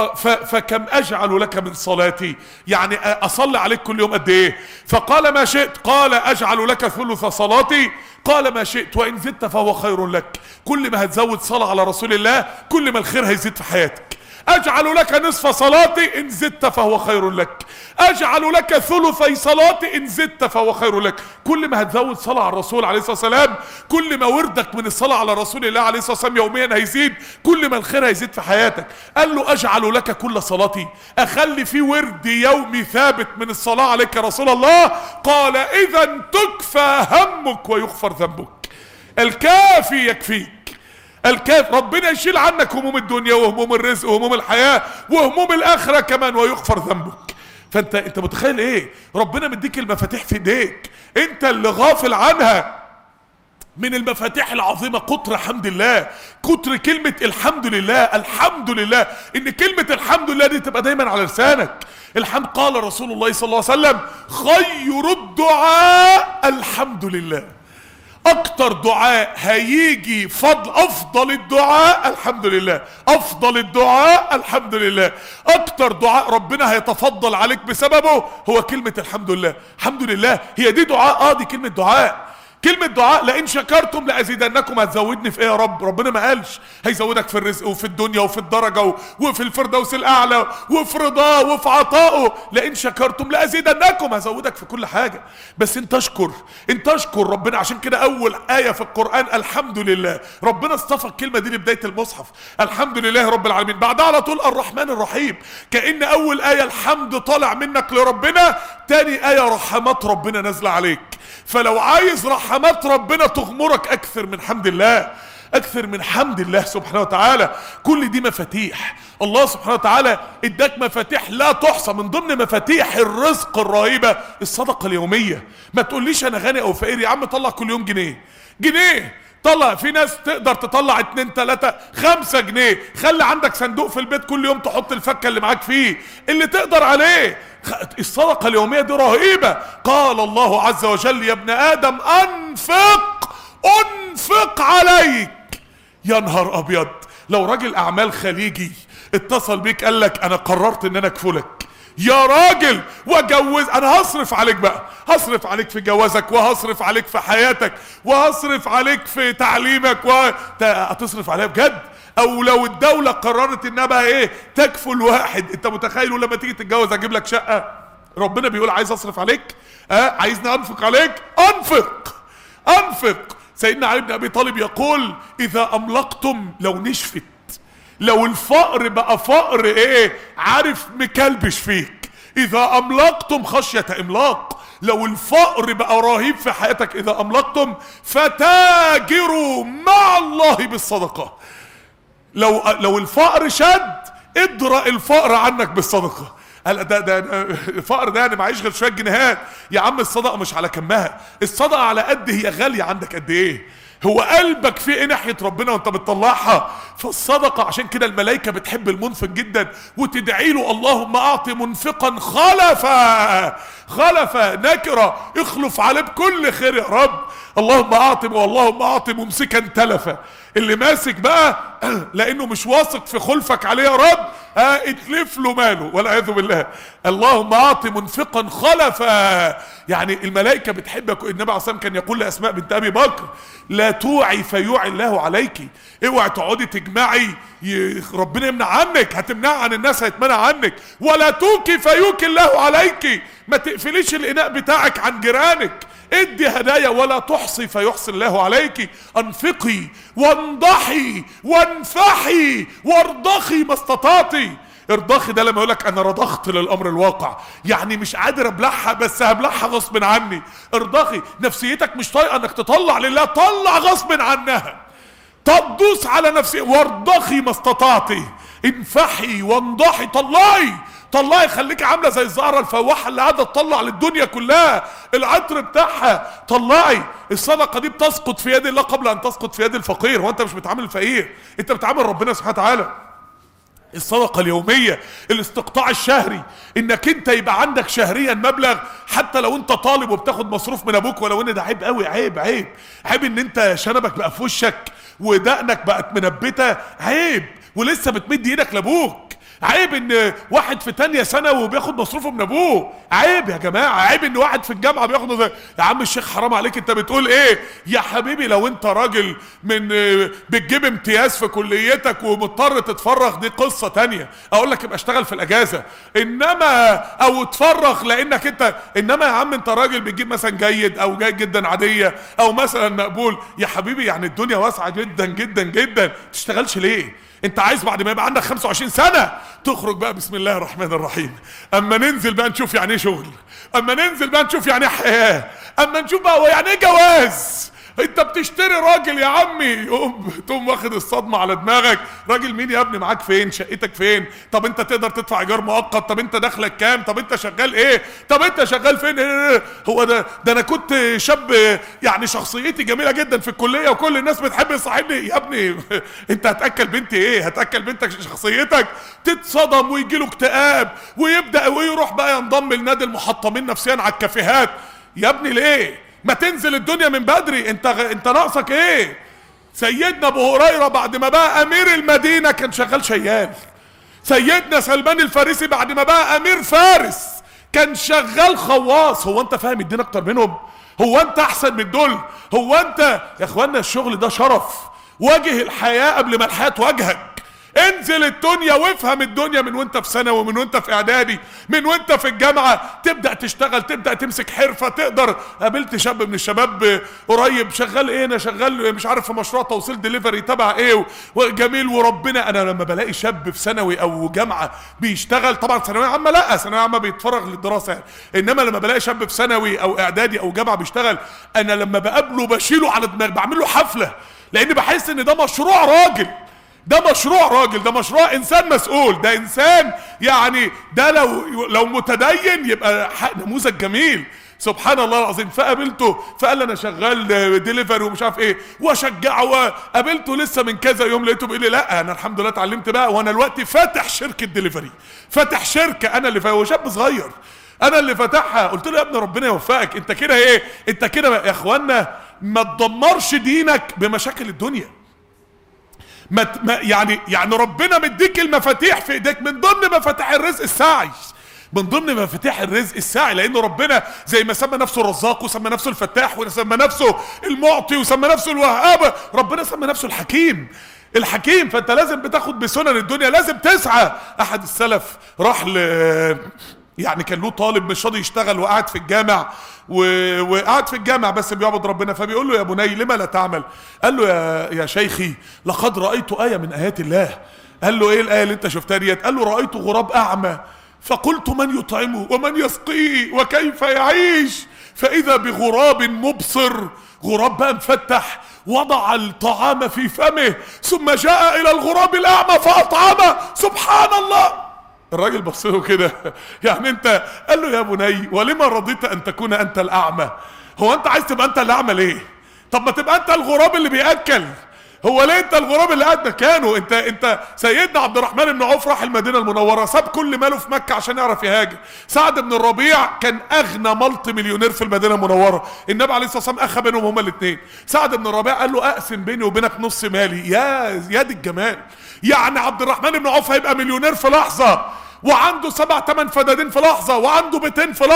فكم اجعل لك من صلاتي، يعني اصلي عليك كل يوم قد ايه؟ فقال ما شئت. قال اجعل لك ثلث صلاتي. قال ما شئت وان زدت فهو خير لك. كل ما هتزود صلاة على رسول الله كل ما الخير هيزيد في حياتك. اجعل لك نصف صلاتي ان زدت فهو خير لك، اجعل لك ثلثي صلاتي ان زدت فهو خير لك. كل ما هتزود صلاة على الرسول عليه الصلاة والسلام، كل ما وردك من الصلاة على رسول الله عليه الصلاة والسلام يوميا هيزيد، كل ما الخير هيزيد في حياتك. قال له اجعل لك كل صلاتي، اخلي في ورد يومي ثابت من الصلاة عليك يا رسول الله. قال اذا تكفى همك ويغفر ذنبك. الكافي يكفيك، الكاف ربنا يشيل عنك هموم الدنيا وهموم الرزق وهموم الحياة وهموم الاخرة كمان ويغفر ذنبك. فانت متخيل ايه؟ ربنا مديك المفاتيح في ايديك، انت اللي غافل عنها. من المفاتيح العظيمة كتر حمد الله، كتر كلمة الحمد لله. الحمد لله، ان كلمة الحمد لله دي تبقى دايما على لسانك. الحمد، قال رسول الله صلى الله عليه وسلم خير الدعاء الحمد لله. اكتر دعاء هيجي فضل، افضل الدعاء الحمد لله، افضل الدعاء الحمد لله. اكتر دعاء ربنا هيتفضل عليك بسببه هو كلمة الحمد لله. الحمد لله هي دي دعاء، دي كلمة دعاء. كلمة دعاء. لئن شكرتم لأزيدنكم. هتزودني في ايه يا رب؟ ربنا ما قالش هيزودك في الرزق وفي الدنيا وفي الدرجة وفي الفردوس الأعلى وفي رضاه وفي عطائه. لئن شكرتم لأزيدنكم، هزودك في كل حاجة، بس انت اشكر، انت اشكر ربنا. عشان كده أول آية في القرآن الحمد لله. ربنا اصطفى الكلمة دي لبداية المصحف، الحمد لله رب العالمين. بعدها على طول الرحمن الرحيم. كأن أول آية الحمد طالع منك لربنا، تاني آية رحمات ربنا نازلة عليك. فلو عايز رحمات ربنا تغمرك اكثر من حمد الله، اكثر من حمد الله سبحانه وتعالى. كل دي مفاتيح الله سبحانه وتعالى اداك، مفاتيح لا تحصى. من ضمن مفاتيح الرزق الرهيبة الصدقة اليومية. ما تقوليش انا غني او فقير، يا عم طلع كل يوم جنيه. طلع، في ناس تقدر تطلع 2 3 5 جنيه. خلي عندك صندوق في البيت كل يوم تحط الفكة اللي معاك فيه اللي تقدر عليه. الصدقة اليومية دي رهيبة. قال الله عز وجل يا ابن آدم انفق عليك. يا نهار ابيض، لو راجل اعمال خليجي اتصل بيك قال لك انا قررت ان انا اكفلك يا راجل واجوز، انا هصرف عليك بقى، هصرف عليك في جوازك وهصرف عليك في حياتك وهصرف عليك في تعليمك هتصرف عليها بجد. او لو الدولة قررت انها بقى ايه تكفل واحد، انت متخيل لما تيجي تتجوز اجيب لك شقة؟ ربنا بيقول عايز اصرف عليك، عايزني انفق عليك؟ انفق. سيدنا علي بن ابي طالب يقول اذا املقتم، لو نشفت، لو الفقر بقى فقر ايه عارف مكلبش فيك، اذا املقتم خشية املاق، لو الفقر بقى رهيب في حياتك، اذا املقتم فتاجروا مع الله بالصدقة. لو الفقر شد ادرأ الفقر عنك بالصدقة. ده الفقر ده انا معيش غير شويه جنيهات يا عم. الصدقه مش على كمها، الصدقه على قد هي غاليه عندك قد ايه، هو قلبك في ايه ناحيه ربنا وانت بتطلعها. فالصدقه عشان كده الملائكه بتحب المنفق جدا وتدعي له اللهم اعط منفقا خلفا نكره، اخلف عليه بكل خير يا رب. اللهم اعط ممسكا تلفا، اللي ماسك بقى لانه مش واثق في خلفك عليه يا رب اتلف له ماله والعياذ بالله. اللهم اعط منفقا خلفا، يعني الملائكه بتحبك. النبي عليه الصلاه والسلام كان يقول لاسماء بنت ابي بكر لا توعي فيوعي الله عليك. اوعي تقعدي تجمعي ربنا يمنع عنك، هتمنع عن الناس هيتمنع عنك. ولا توكي فيوكي الله عليك، ما تقفليش الاناء بتاعك عن جيرانك. ادي هدايا ولا تحصي فيحصي الله عليك. انفقي وانضحي وانفحي وارضخي ما استطعتي. ارضخي ده لما يقولك انا رضخت للامر الواقع، يعني مش قادر ابلعها بس هبلعها غصب عني. ارضخي، نفسيتك مش طايقه انك تطلع لله، طلع غصب عنها، تدوس على نفسي. وارضخي ما استطعتي، انفحي وانضحي، طلعي خليكي عامله زي الزهره الفواحه اللي قاعده تطلع للدنيا كلها العطر بتاعها. طلعي. الصدقه دي بتسقط في يد الله قبل ان تسقط في يد الفقير، وانت مش بتعامل الفقير، انت بتعامل ربنا سبحانه وتعالى. الصدقه اليوميه، الاستقطاع الشهري، انك انت يبقى عندك شهريا مبلغ، حتى لو انت طالب وبتاخد مصروف من ابوك، ولو ان ده عيب قوي، عيب ان انت شنبك بقى في وشك ودقنك بقت منبته، عيب ولسه بتمد ايدك لابوك. عيب ان واحد في تانية ثانوي وبياخد مصروفه من ابوه، عيب يا جماعه. عيب ان واحد في الجامعه بياخد يا عم الشيخ حرام عليك، انت بتقول ايه يا حبيبي؟ لو انت راجل من بتجيب امتياز في كليتك ومضطر تتفرغ دي قصه تانية، اقول لك ابقى اشتغل في الاجازه، انما او تفرغ لانك انت، انما يا عم انت راجل بتجيب مثلا جيد او جيد جدا عاديه او مثلا مقبول، يا حبيبي يعني الدنيا واسعه جدا جدا جدا، تشتغلش ليه؟ انت عايز بعد ما يبقى عندك 25 سنة تخرج بقى بسم الله الرحمن الرحيم، اما ننزل بقى نشوف يعني ايه شغل، اما ننزل بقى نشوف يعني ايه حياة، اما نشوف بقى يعني ايه جواز. انت بتشتري راجل يا عمي، تقوم واخد الصدمة على دماغك. راجل مين يا ابني؟ معاك فين؟ شقتك فين؟ طب انت تقدر تدفع ايجار مؤقت؟ طب انت دخلك كام؟ طب انت شغال ايه؟ طب انت شغال فين؟ هو ده انا كنت شاب يعني شخصيتي جميلة جدا في الكلية وكل الناس بتحب تصاحبني. يا ابني انت هتاكل بنتي ايه؟ هتاكل بنتك شخصيتك؟ تتصدم ويجيله اكتئاب ويبدأ ويروح بقى ينضم لنادي المحطمين نفسيا على الكافيهات. يا ابني ليه؟ ما تنزل الدنيا من بدري، انت ناقصك ايه؟ سيدنا ابو هريره بعد ما بقى امير المدينه كان شغال شيال. سيدنا سلمان الفارسي بعد ما بقى امير فارس كان شغال خواص. هو انت فاهم الدين اكتر منهم؟ هو انت احسن من دول؟ هو انت يا اخوانا الشغل ده شرف، واجه الحياه قبل ما الحياه تواجهك. انزل الدنيا وافهم الدنيا من وانت في ثانوي ومن وانت في اعدادي، من وانت في الجامعه، تبدا تشتغل، تبدا تمسك حرفه تقدر. قابلت شاب من الشباب قريب شغال ايه؟ انا شغال مش عارف في مشروع توصيل ديليفري تبع ايه وجميل وربنا. انا لما بلاقي شاب في ثانوي او جامعه بيشتغل، طبعا ثانويه عامه لا، ثانويه عامه بيتفرغ للدراسه يعني، انما لما بلاقي شاب في ثانوي او اعدادي او جامعه بيشتغل، انا لما بقابله بشيله على دماغي، بعمل له حفله، لان بحس ان ده مشروع راجل، ده مشروع راجل، ده مشروع انسان مسؤول، ده انسان يعني ده لو متدين يبقى نموذج جميل. سبحان الله العظيم. فقابلته فقال لي انا شغال ديليفري ومش عارف ايه، واشجعه. وقابلته لسه من كذا يوم لقيته بيقول لي لا انا الحمد لله اتعلمت بقى وانا دلوقتي فاتح شركه ديليفري، فاتح شركه انا اللي هو شاب صغير انا اللي فاتحها. قلت له يا ابني ربنا يوفقك، انت كده ايه؟ انت كده يا اخوانا ما تدمرش دينك بمشاكل الدنيا. يعني ربنا مديك المفاتيح في ايديك، من ضمن مفاتيح الرزق السعي، من ضمن مفاتيح الرزق السعي، لان ربنا زي ما سمى نفسه الرزاق وسمى نفسه الفتاح وسمى نفسه المعطي وسمى نفسه الوهاب، ربنا سمى نفسه الحكيم. فانت لازم بتاخد بسنن الدنيا، لازم تسعى. احد السلف راح يعني كان له طالب مش راضي يشتغل وقعد في الجامع وقعد في الجامع بس بيعبد ربنا، فبيقول له يا بني لما لا تعمل؟ قال له يا شيخي لقد رأيت آية من آيات الله. قال له ايه الآية اللي انت شفتها ديت؟ قال له رأيت غراب أعمى فقلت من يطعمه ومن يسقيه وكيف يعيش، فإذا بغراب مبصر، غراب بقى مفتح، وضع الطعام في فمه ثم جاء إلى الغراب الأعمى فأطعمه. سبحان الله. الراجل بص له كده يعني انت، قال له يا بني ولما رضيت ان تكون انت الاعمى؟ هو انت عايز تبقى انت الاعمى ليه؟ طب ما تبقى انت الغراب اللي بياكل. هو ليه انت الغراب اللي قاعد مكانه؟ انت سيدنا عبد الرحمن بن عوف راح المدينه المنوره، ساب كل ماله في مكه عشان يعرف يهاجر. سعد بن الربيع كان اغنى ملتي مليونير في المدينه المنوره، النبي عليه الصلاه والسلام اخى بينهم هما الاثنين. سعد بن الربيع قال له اقسم بيني وبينك نص مالي. يا دي الجمال. يعني عبد الرحمن بن عوف هيبقى مليونير في لحظه، وعنده 7 8 فدادين في لحظه، وعنده بيتين في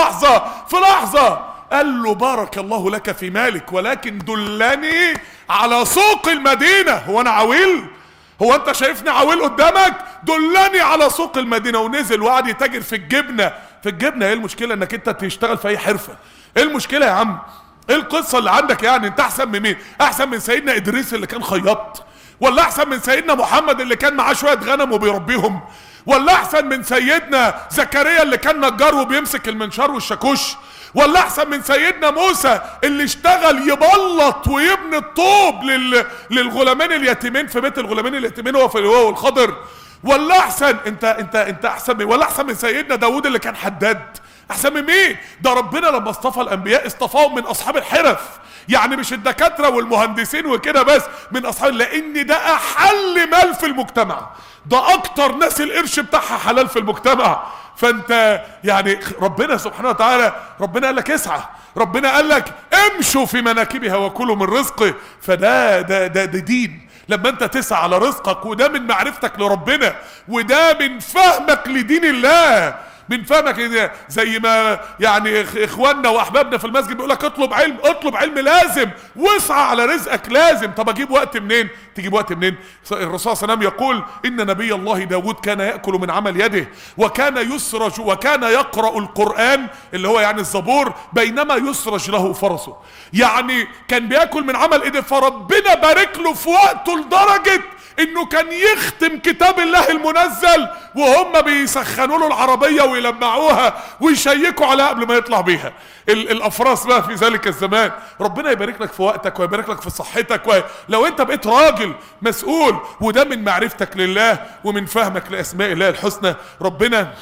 لحظه. قال له بارك الله لك في مالك ولكن دلني على سوق المدينة. هو انا عويل؟ هو انت شايفني عويل قدامك؟ دلني على سوق المدينة. ونزل وقعد يتاجر في الجبنة. ايه المشكلة انك انت تشتغل في اي حرفة؟ ايه المشكلة يا عم؟ ايه القصة اللي عندك يعني؟ انت احسن من مين؟ احسن من سيدنا ادريس اللي كان خياط؟ ولا احسن من سيدنا محمد اللي كان معاه شوية غنم وبيربيهم؟ ولا احسن من سيدنا زكريا اللي كان نجار وبيمسك المنشار والشاكوش؟ ولا احسن من سيدنا موسى اللي اشتغل يبلط ويبني الطوب للغلامين اليتيمين في بيت الغلامين اليتيمين هو والخضر؟ ولا احسن انت احسن من، ولا احسن من سيدنا داود اللي كان حداد؟ احسن من مين؟ ده ربنا لما اصطفى الانبياء اصطفاهم من اصحاب الحرف، يعني مش الدكاتره والمهندسين وكده بس، من اصحاب، لان ده احل مال في المجتمع، ده اكتر ناس القرش بتاعها حلال في المجتمع. فانت يعني ربنا سبحانه وتعالى، ربنا قال لك اسعى، ربنا قال لك امشوا في مناكبها وكلوا من رزقه. فده دين، لما انت تسعى على رزقك، وده من معرفتك لربنا، وده من فهمك لدين الله، من فهمك زي ما يعني اخواننا واحبابنا في المسجد بيقول لك اطلب علم، اطلب علم لازم، واسعى على رزقك لازم. طب اجيب وقت منين؟ تجيب وقت منين؟ الرسول صلى الله عليه وسلم يقول ان نبي الله داود كان ياكل من عمل يده، وكان يسرج، وكان يقرا القران اللي هو يعني الزبور بينما يسرج له فرسه. يعني كان بياكل من عمل ايده، فربنا بارك له في وقته لدرجه انه كان يختم كتاب الله المنزل وهم بيسخنوا له العربيه ويلمعوها ويشيكوا عليها قبل ما يطلع بيها الافراس بقى في ذلك الزمان. ربنا يبارك لك في وقتك ويبارك لك في صحتك، ولو انت بقيت راجل مسؤول، وده من معرفتك لله ومن فهمك لاسماء الله الحسنى. ربنا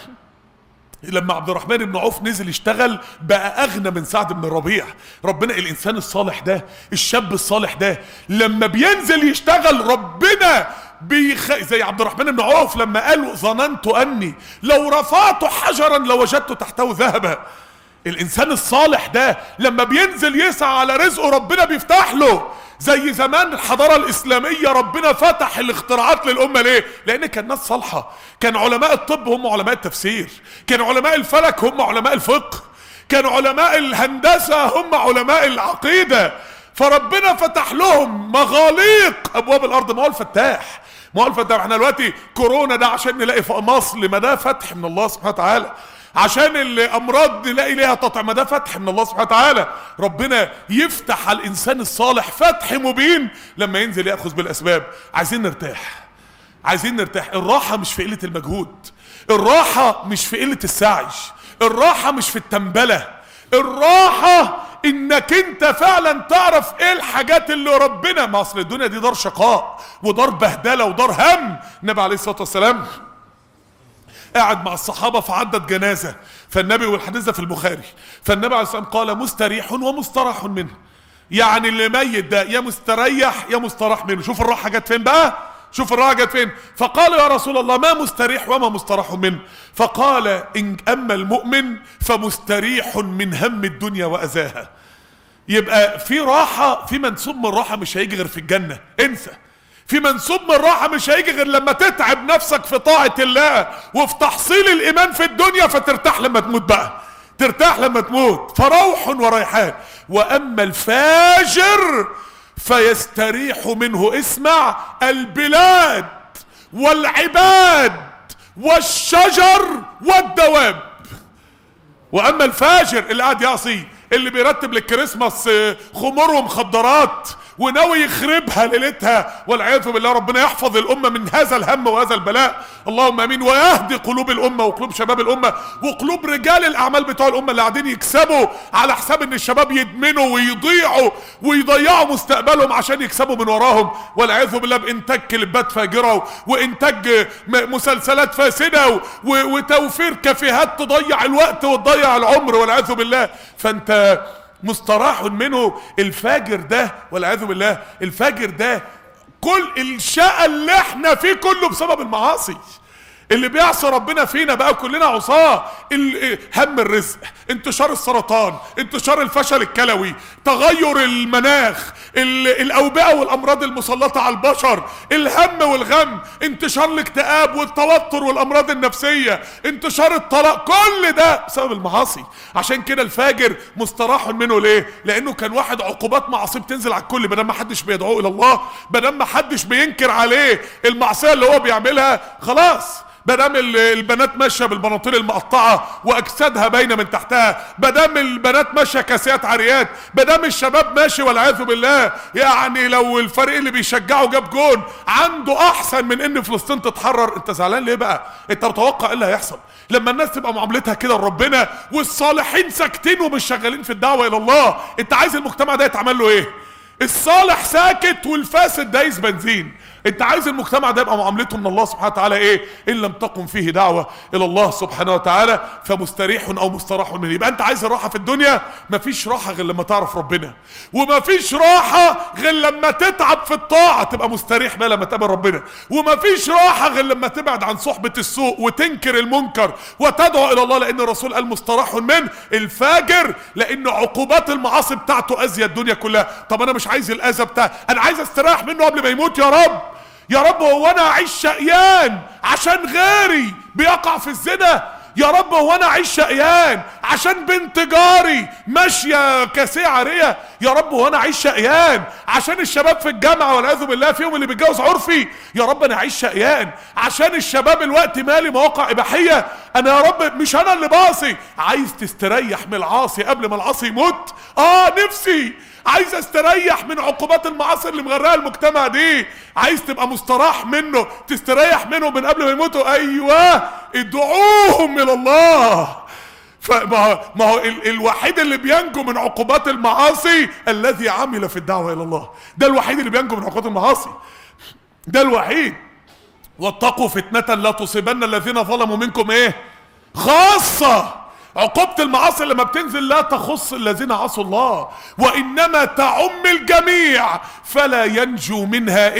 لما عبد الرحمن بن عوف نزل يشتغل بقى اغنى من سعد بن الربيع. ربنا الانسان الصالح ده، الشاب الصالح ده لما بينزل يشتغل ربنا زي عبد الرحمن بن عوف لما قال ظننت اني لو رفعت حجرا لوجدت تحته ذهبا. الانسان الصالح ده لما بينزل يسعى على رزقه ربنا بيفتح له. زي زمان الحضارة الإسلامية ربنا فتح الاختراعات للأمة. ليه؟ لأن كان ناس صالحة، كان علماء الطب هم علماء التفسير، كان علماء الفلك هم علماء الفقه، كان علماء الهندسة هم علماء العقيدة، فربنا فتح لهم مغاليق أبواب الأرض. ما هو الفتاح، ما هو الفتاح. احنا دلوقتي كورونا ده عشان نلاقي في مصر، ما ده فتح من الله سبحانه وتعالى. عشان الامراض نلاقي ليها تطعيم، ده فتح من الله سبحانه وتعالى. ربنا يفتح على الانسان الصالح فتح مبين لما ينزل ياخذ بالاسباب. عايزين نرتاح، عايزين نرتاح. الراحه مش في قله المجهود، الراحه مش في قله السعي، الراحه مش في التنبله، الراحه انك انت فعلا تعرف ايه الحاجات اللي ربنا. ما اصل الدنيا دي دار شقاء ودار بهدله ودار هم. النبي عليه الصلاه والسلام قاعد مع الصحابة فعدت جنازة، فالنبي، والحديث ده في البخاري، فالنبي عليه الصلاة والسلام قال مستريح ومستراح منه. يعني اللي ميت ده يا مستريح يا مستراح منه. شوف الراحة جت فين بقى، شوف الراحة جت فين. فقال يا رسول الله ما مستريح وما مستراح منه؟ فقال إن أما المؤمن فمستريح من هم الدنيا وأذاها. يبقى في راحة، في منسوب من الراحة مش هيجي غير في الجنة، انسى. في منسوب من الراحة مش هيجي غير لما تتعب نفسك في طاعة الله وفي تحصيل الإيمان في الدنيا، فترتاح لما تموت بقى، ترتاح لما تموت. فروح وريحان. وأما الفاجر فيستريح منه، اسمع، البلاد والعباد والشجر والدواب. وأما الفاجر اللي قاعد يعصي، اللي بيرتب للكريسماس خمور ومخدرات وناوي يخربها ليلتها والعياذ بالله. ربنا يحفظ الامه من هذا الهم وهذا البلاء، اللهم امين. ويهدي قلوب الامه وقلوب شباب الامه وقلوب رجال الاعمال بتوع الامه اللي قاعدين يكسبوا على حساب ان الشباب يدمنوا ويضيعوا ويضيعوا مستقبلهم عشان يكسبوا من وراهم والعياذ بالله، بانتاج كليبات فاجره وانتاج مسلسلات فاسده وتوفير كافيهات تضيع الوقت وتضيع العمر والعياذ بالله. فانت مستراح منه. الفاجر ده والعياذ بالله، الفاجر ده كل الشقى اللي احنا فيه كله بسبب المعاصي. اللي بيعصي ربنا فينا بقى كلنا عصاه. هم الرزق، انتشار السرطان، انتشار الفشل الكلوي، تغير المناخ، الاوبئة والامراض المسلطة على البشر، الهم والغم، انتشار الاكتئاب والتوتر والامراض النفسية، انتشار الطلاق، كل ده بسبب المعاصي. عشان كده الفاجر مستراح منه. ليه؟ لانه كان واحد عقوبات معاصي بتنزل على الكل، بدل ما حدش بيدعوه الى الله، بدل ما حدش بينكر عليه المعصية اللي هو بيعملها، خلاص. بدام البنات ماشيه بالبناطيل المقطعه واجسادها باينه من تحتها، بدام البنات ماشيه كاسيات عاريات، بدام الشباب ماشي والعياذ بالله يعني لو الفريق اللي بيشجعه جاب جون عنده احسن من ان فلسطين تتحرر، انت زعلان ليه بقى؟ انت متوقع ايه اللي هيحصل لما الناس تبقى معاملتها كده لربنا والصالحين ساكتين ومش شغالين في الدعوه الى الله؟ انت عايز المجتمع ده يتعمل له ايه؟ الصالح ساكت والفاسد دايس بنزين. انت عايز المجتمع ده يبقى معاملته من الله سبحانه وتعالى ايه؟ ان لم تقم فيه دعوة الى الله سبحانه وتعالى فمستريح او مستراح منه. يبقى انت عايز الراحة في الدنيا، مفيش راحة غير لما تعرف ربنا، ومفيش راحة غير لما تتعب في الطاعة تبقى مستريح بقى لما تقابل ربنا، ومفيش راحة غير لما تبعد عن صحبة السوء وتنكر المنكر وتدعو الى الله، لان الرسول قال مستراح من الفاجر، لان عقوبات المعاصي بتاعته اذى الدنيا كلها. طب انا مش عايز الاذى بتاعه، انا عايز استريح منه قبل ما يموت. يا رب يا رب، هو انا اعيش شقيان عشان غيري بيقع في الزنا؟ يا رب هو انا اعيش شقيان عشان بنت جاري ماشيه كاسيه عاريه؟ يا رب هو انا اعيش شقيان عشان الشباب في الجامعه والعياذ بالله فيهم اللي بيتجوز عرفي؟ يا رب انا اعيش شقيان عشان الشباب الوقت مالي مواقع اباحيه؟ انا يا رب مش انا اللي باصي. عايز تستريح من العاصي قبل ما العاصي يموت؟ نفسي عايز استريح من عقوبات المعاصي اللي مغرقه المجتمع دي. عايز تبقى مستراح منه، تستريح منه من قبل ما يموتوا؟ ايوه، ادعوهم الى الله. ما هو الوحيد اللي بينجو من عقوبات المعاصي الذي عمل في الدعوه الى الله. ده الوحيد اللي بينجو من عقوبات المعاصي، ده الوحيد. واتقوا فتنه لا تصيبن الذين ظلموا منكم ايه خاصه. عقوبة المعاصي لما بتنزل لا تخص الذين عصوا الله، وإنما تعم الجميع، فلا ينجو منها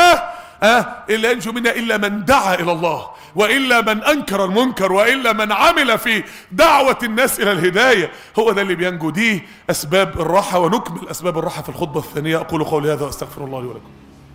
إلا من دعا إلى الله، وإلا من أنكر المنكر، وإلا من عمل في دعوة الناس إلى الهداية. هو ده اللي بينجو. دي أسباب الراحة، ونكمل أسباب الراحة في الخطبة الثانية. أقول قولي هذا وأستغفر الله لي ولكم.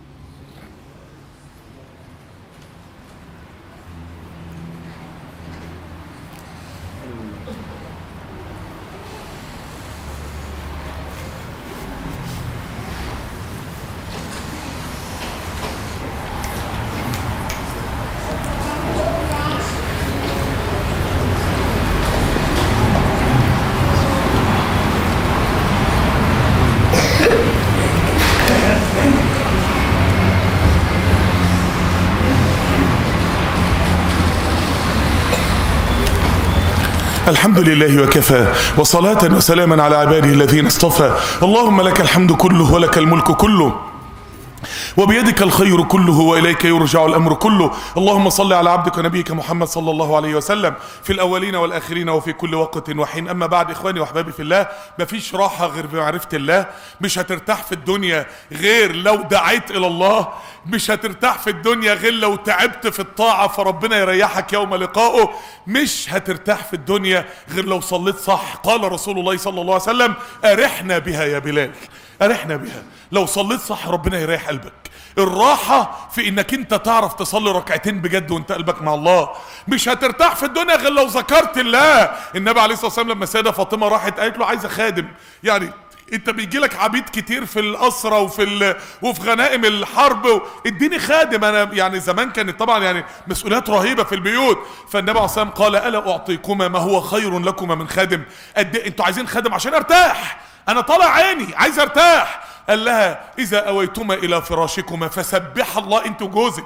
الحمد لله وكفى، وصلاة وسلاما على عباده الذين اصطفى. اللهم لك الحمد كله ولك الملك كله، وبيدك الخير كله، وإليك يرجع الأمر كله. اللهم صل على عبدك ونبيك محمد صلى الله عليه وسلم في الأولين والآخرين وفي كل وقت وحين. أما بعد، إخواني وأحبابي في الله، مفيش راحة غير بمعرفة الله. مش هترتاح في الدنيا غير لو دعيت إلى الله، مش هترتاح في الدنيا غير لو تعبت في الطاعة فربنا يريحك يوم لقائه، مش هترتاح في الدنيا غير لو صليت صح. قال رسول الله صلى الله عليه وسلم: أرحنا بها يا بلال، أرحنا بها. لو صليت صح ربنا يريح قلبك. الراحة في انك انت تعرف تصلي ركعتين بجد وانت قلبك مع الله. مش هترتاح في الدنيا غير لو ذكرت الله. النبي عليه الصلاة والسلام لما السيدة فاطمة راحت قالت له عايزة خادم، يعني انت بيجي لك عبيد كتير في الاسرة وفي غنائم الحرب، اديني خادم. انا يعني زمان كانت طبعا يعني مسؤوليات رهيبة في البيوت، فالنبي عليه الصلاة والسلام قال: الا اعطيكما ما هو خير لكما من خادم. انتوا عايزين خادم عشان ارتاح، انا طالع عيني عايز ارتاح. قال لها: اذا اويتما الى فراشكما فسبح الله انت وجوزك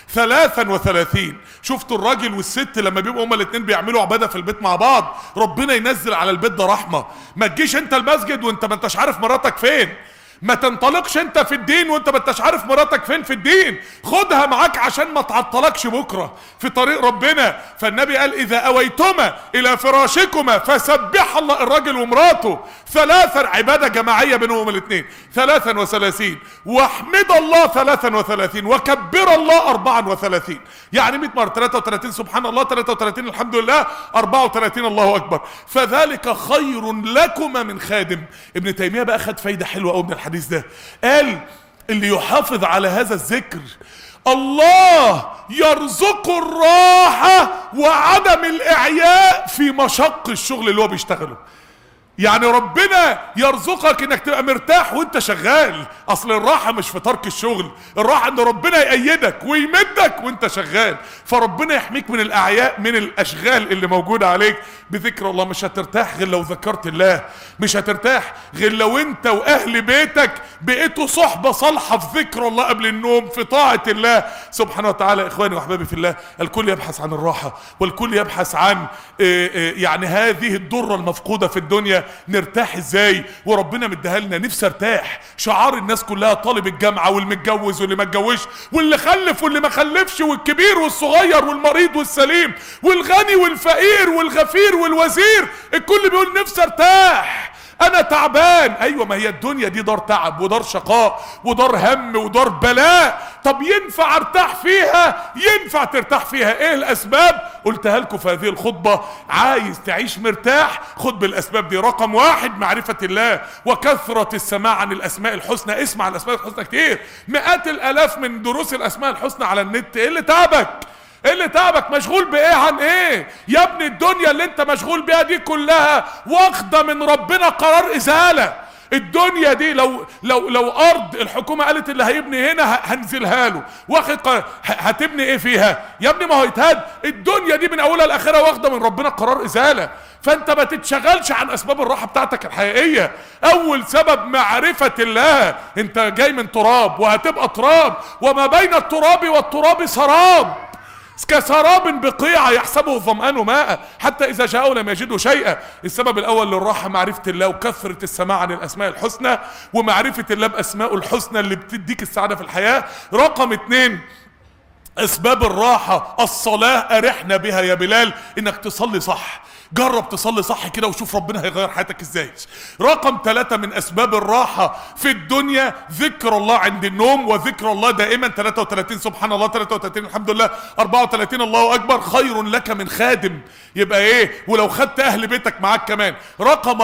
33. شفتوا الراجل والست لما بيبقوا هما الاثنين بيعملوا عباده في البيت مع بعض ربنا ينزل على البيت ده رحمه. ما تجيش انت المسجد وانت ما انتش عارف مراتك فين، ما تنطلقش انت في الدين وانت ما انتش عارف مراتك فين في الدين. خدها معاك عشان ما تعطلكش بكره في طريق ربنا. فالنبي قال: اذا اويتما الى فراشكما فسبح الله، الراجل ومراته 3 عباده جماعيه بينهم الاثنين 33، واحمد الله 33، وكبر الله 34. يعني 100 مره 33 سبحان الله، 33 الحمد لله، 34 الله اكبر. فذلك خير لكما من خادم. ابن تيميه بقى خد فايده حلوه قوي من الحديث ده. قال: اللي يحافظ على هذا الذكر الله يرزق الراحة وعدم الإعياء في مشق الشغل اللي هو بيشتغله. يعني ربنا يرزقك انك تبقى مرتاح وانت شغال. اصل الراحة مش في ترك الشغل، الراحة ان ربنا يأيدك ويمدك وانت شغال. فربنا يحميك من الاعياء، من الاشغال اللي موجودة عليك بذكر الله. مش هترتاح غير لو ذكرت الله، مش هترتاح غير لو انت واهل بيتك بقيتوا صحبة صالحة في ذكر الله قبل النوم، في طاعة الله سبحانه وتعالى. اخواني واحبابي في الله، الكل يبحث عن الراحة، والكل يبحث عن يعني هذه الضرة المفقودة في الدنيا الدنيا نرتاح ازاي وربنا مديها لنا. نفسي ارتاح. شعار الناس كلها طالب الجامعه والمتجوز واللي ما اتجوزش واللي خلف واللي ما خلفش والكبير والصغير والمريض والسليم والغني والفقير والغفير والوزير، الكل بيقول نفسي ارتاح، انا تعبان. ايوه، ما هي الدنيا دي دار تعب ودار شقاء ودار هم ودار بلاء. طب ينفع ارتاح فيها؟ ينفع ترتاح فيها. ايه الاسباب؟ قلتها لكم في هذه الخطبة. عايز تعيش مرتاح؟ خد بالاسباب دي. رقم 1 معرفة الله وكثرة السماع عن الاسماء الحسنى. اسمع الاسماء الحسنى كتير، مئات الالاف من دروس الاسماء الحسنى على النت. ايه اللي تعبك؟ ايه اللي تعبك؟ مشغول بايه عن ايه يا ابني؟ الدنيا اللي انت مشغول بيها دي كلها واخده من ربنا قرار ازاله. الدنيا دي لو ارض الحكومه قالت اللي هيبني هنا هنزلها له، واخد قرار، هتبني ايه فيها يا ابني؟ ما هو يتهد. الدنيا دي من اولها لاخرها واخده من ربنا قرار ازاله. فانت ما تتشغلش عن اسباب الراحه بتاعتك الحقيقيه. اول سبب معرفه الله. انت جاي من تراب وهتبقى تراب، وما بين التراب والتراب سراب، كسراب بقيعة يحسبه الظمآن ماء حتى إذا جاءه لم يجده شيئا. السبب الأول للراحة معرفة الله وكثرة السماع عن الأسماء الحسنى ومعرفة الله بأسماء الحسنى اللي بتديك السعادة في الحياة. رقم 2 أسباب الراحة الصلاة. أرحنا بها يا بلال إنك تصلي صح. جرب تصلي صح كده وشوف ربنا هيغير حياتك ازاي. رقم 3 من اسباب الراحة في الدنيا ذكر الله عند النوم، وذكر الله دائما. 33 سبحان الله، 33 الحمد لله، 34 الله اكبر خير لك من خادم. يبقى ايه؟ ولو خدت اهل بيتك معاك كمان. رقم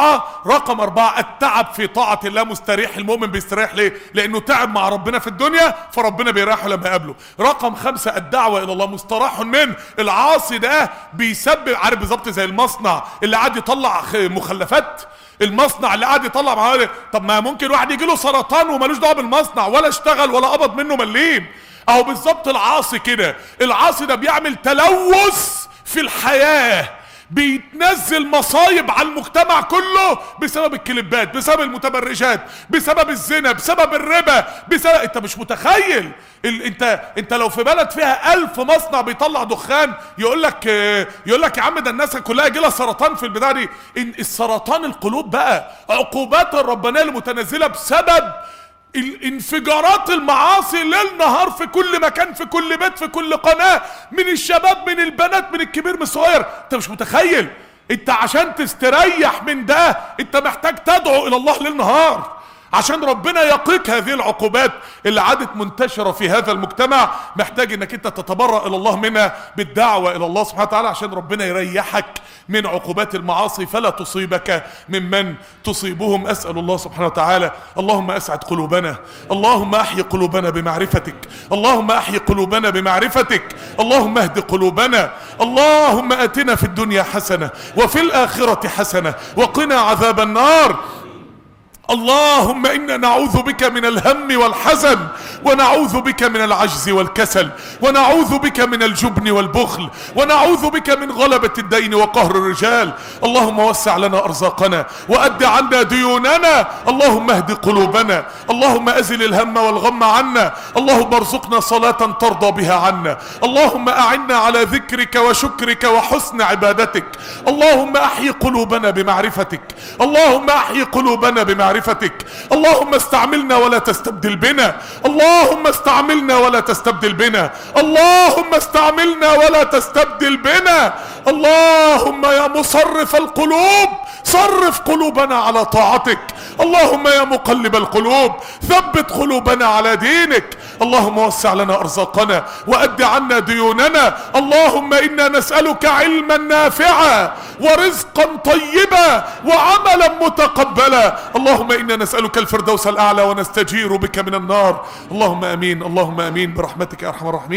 4 التعب في طاعة الله. مستريح المؤمن بيستريح ليه؟ لانه تعب مع ربنا في الدنيا فربنا بيريحه لما يقابله. رقم 5 الدعوة الى الله. مستراح من العاصي ده بيسبب، عارف بالظبط زي المصنع اللي قاعد يطلع مخلفات. المصنع اللي قاعد يطلع معاه. طب ما ممكن واحد يجي له سرطان ومالوش دعوه بالمصنع ولا اشتغل ولا قبض منه مليم. اهو بالظبط العاصي كده. العاصي ده بيعمل تلوث في الحياه، بيتنزل مصايب على المجتمع كله بسبب الكليبات، بسبب المتبرجات، بسبب الزنا، بسبب الربا، بسبب انت مش متخيل. انت لو في بلد فيها 1000 مصنع بيطلع دخان يقول لك يا عم ده الناس كلها يجي لها سرطان في البتاع دي. السرطان القلوب بقى. عقوبات الربانيه المتنزله بسبب الانفجارات المعاصي ليل نهار في كل مكان، في كل بيت، في كل قناة، من الشباب، من البنات، من الكبير، من الصغير. انت مش متخيل. انت عشان تستريح من ده انت محتاج تدعو الى الله ليل نهار عشان ربنا يقيك هذه العقوبات اللي عادت منتشرة في هذا المجتمع. محتاج انك انت تتبرأ الى الله منها بالدعوة الى الله سبحانه وتعالى عشان ربنا يريحك من عقوبات المعاصي فلا تصيبك ممن تصيبهم. اسأل الله سبحانه وتعالى اللهم اسعد قلوبنا، اللهم احي قلوبنا بمعرفتك، اللهم احي قلوبنا بمعرفتك، اللهم اهد قلوبنا، اللهم اتنا في الدنيا حسنة وفي الآخرة حسنة وقنا عذاب النار. اللهم إنا نعوذ بك من الهم والحزن، ونعوذ بك من العجز والكسل، ونعوذ بك من الجبن والبخل، ونعوذ بك من غلبة الدين وقهر الرجال. اللهم وسع لنا أرزاقنا وأد عنا ديوننا، اللهم اهد قلوبنا، اللهم أزل الهم والغم عنا، اللهم ارزقنا صلاة ترضى بها عنا، اللهم أعنا على ذكرك وشكرك وحسن عبادتك، اللهم أحيي قلوبنا بمعرفتك، اللهم أحيي قلوبنا بمعرفتك، اللهم استعملنا ولا تستبدل بنا، اللهم استعملنا ولا تستبدل بنا، اللهم استعملنا ولا تستبدل بنا. اللهم يا مصرف القلوب صرف قلوبنا على طاعتك، اللهم يا مقلب القلوب ثبت قلوبنا على دينك. اللهم وسع لنا أرزاقنا وأد عنا ديوننا. اللهم إنا نسألك علما نافعا ورزقا طيبا وعملا متقبلا. اللهم إنا نسألك الفردوس الأعلى ونستجير بك من النار. اللهم آمين، اللهم آمين برحمتك يا أرحم الراحمين.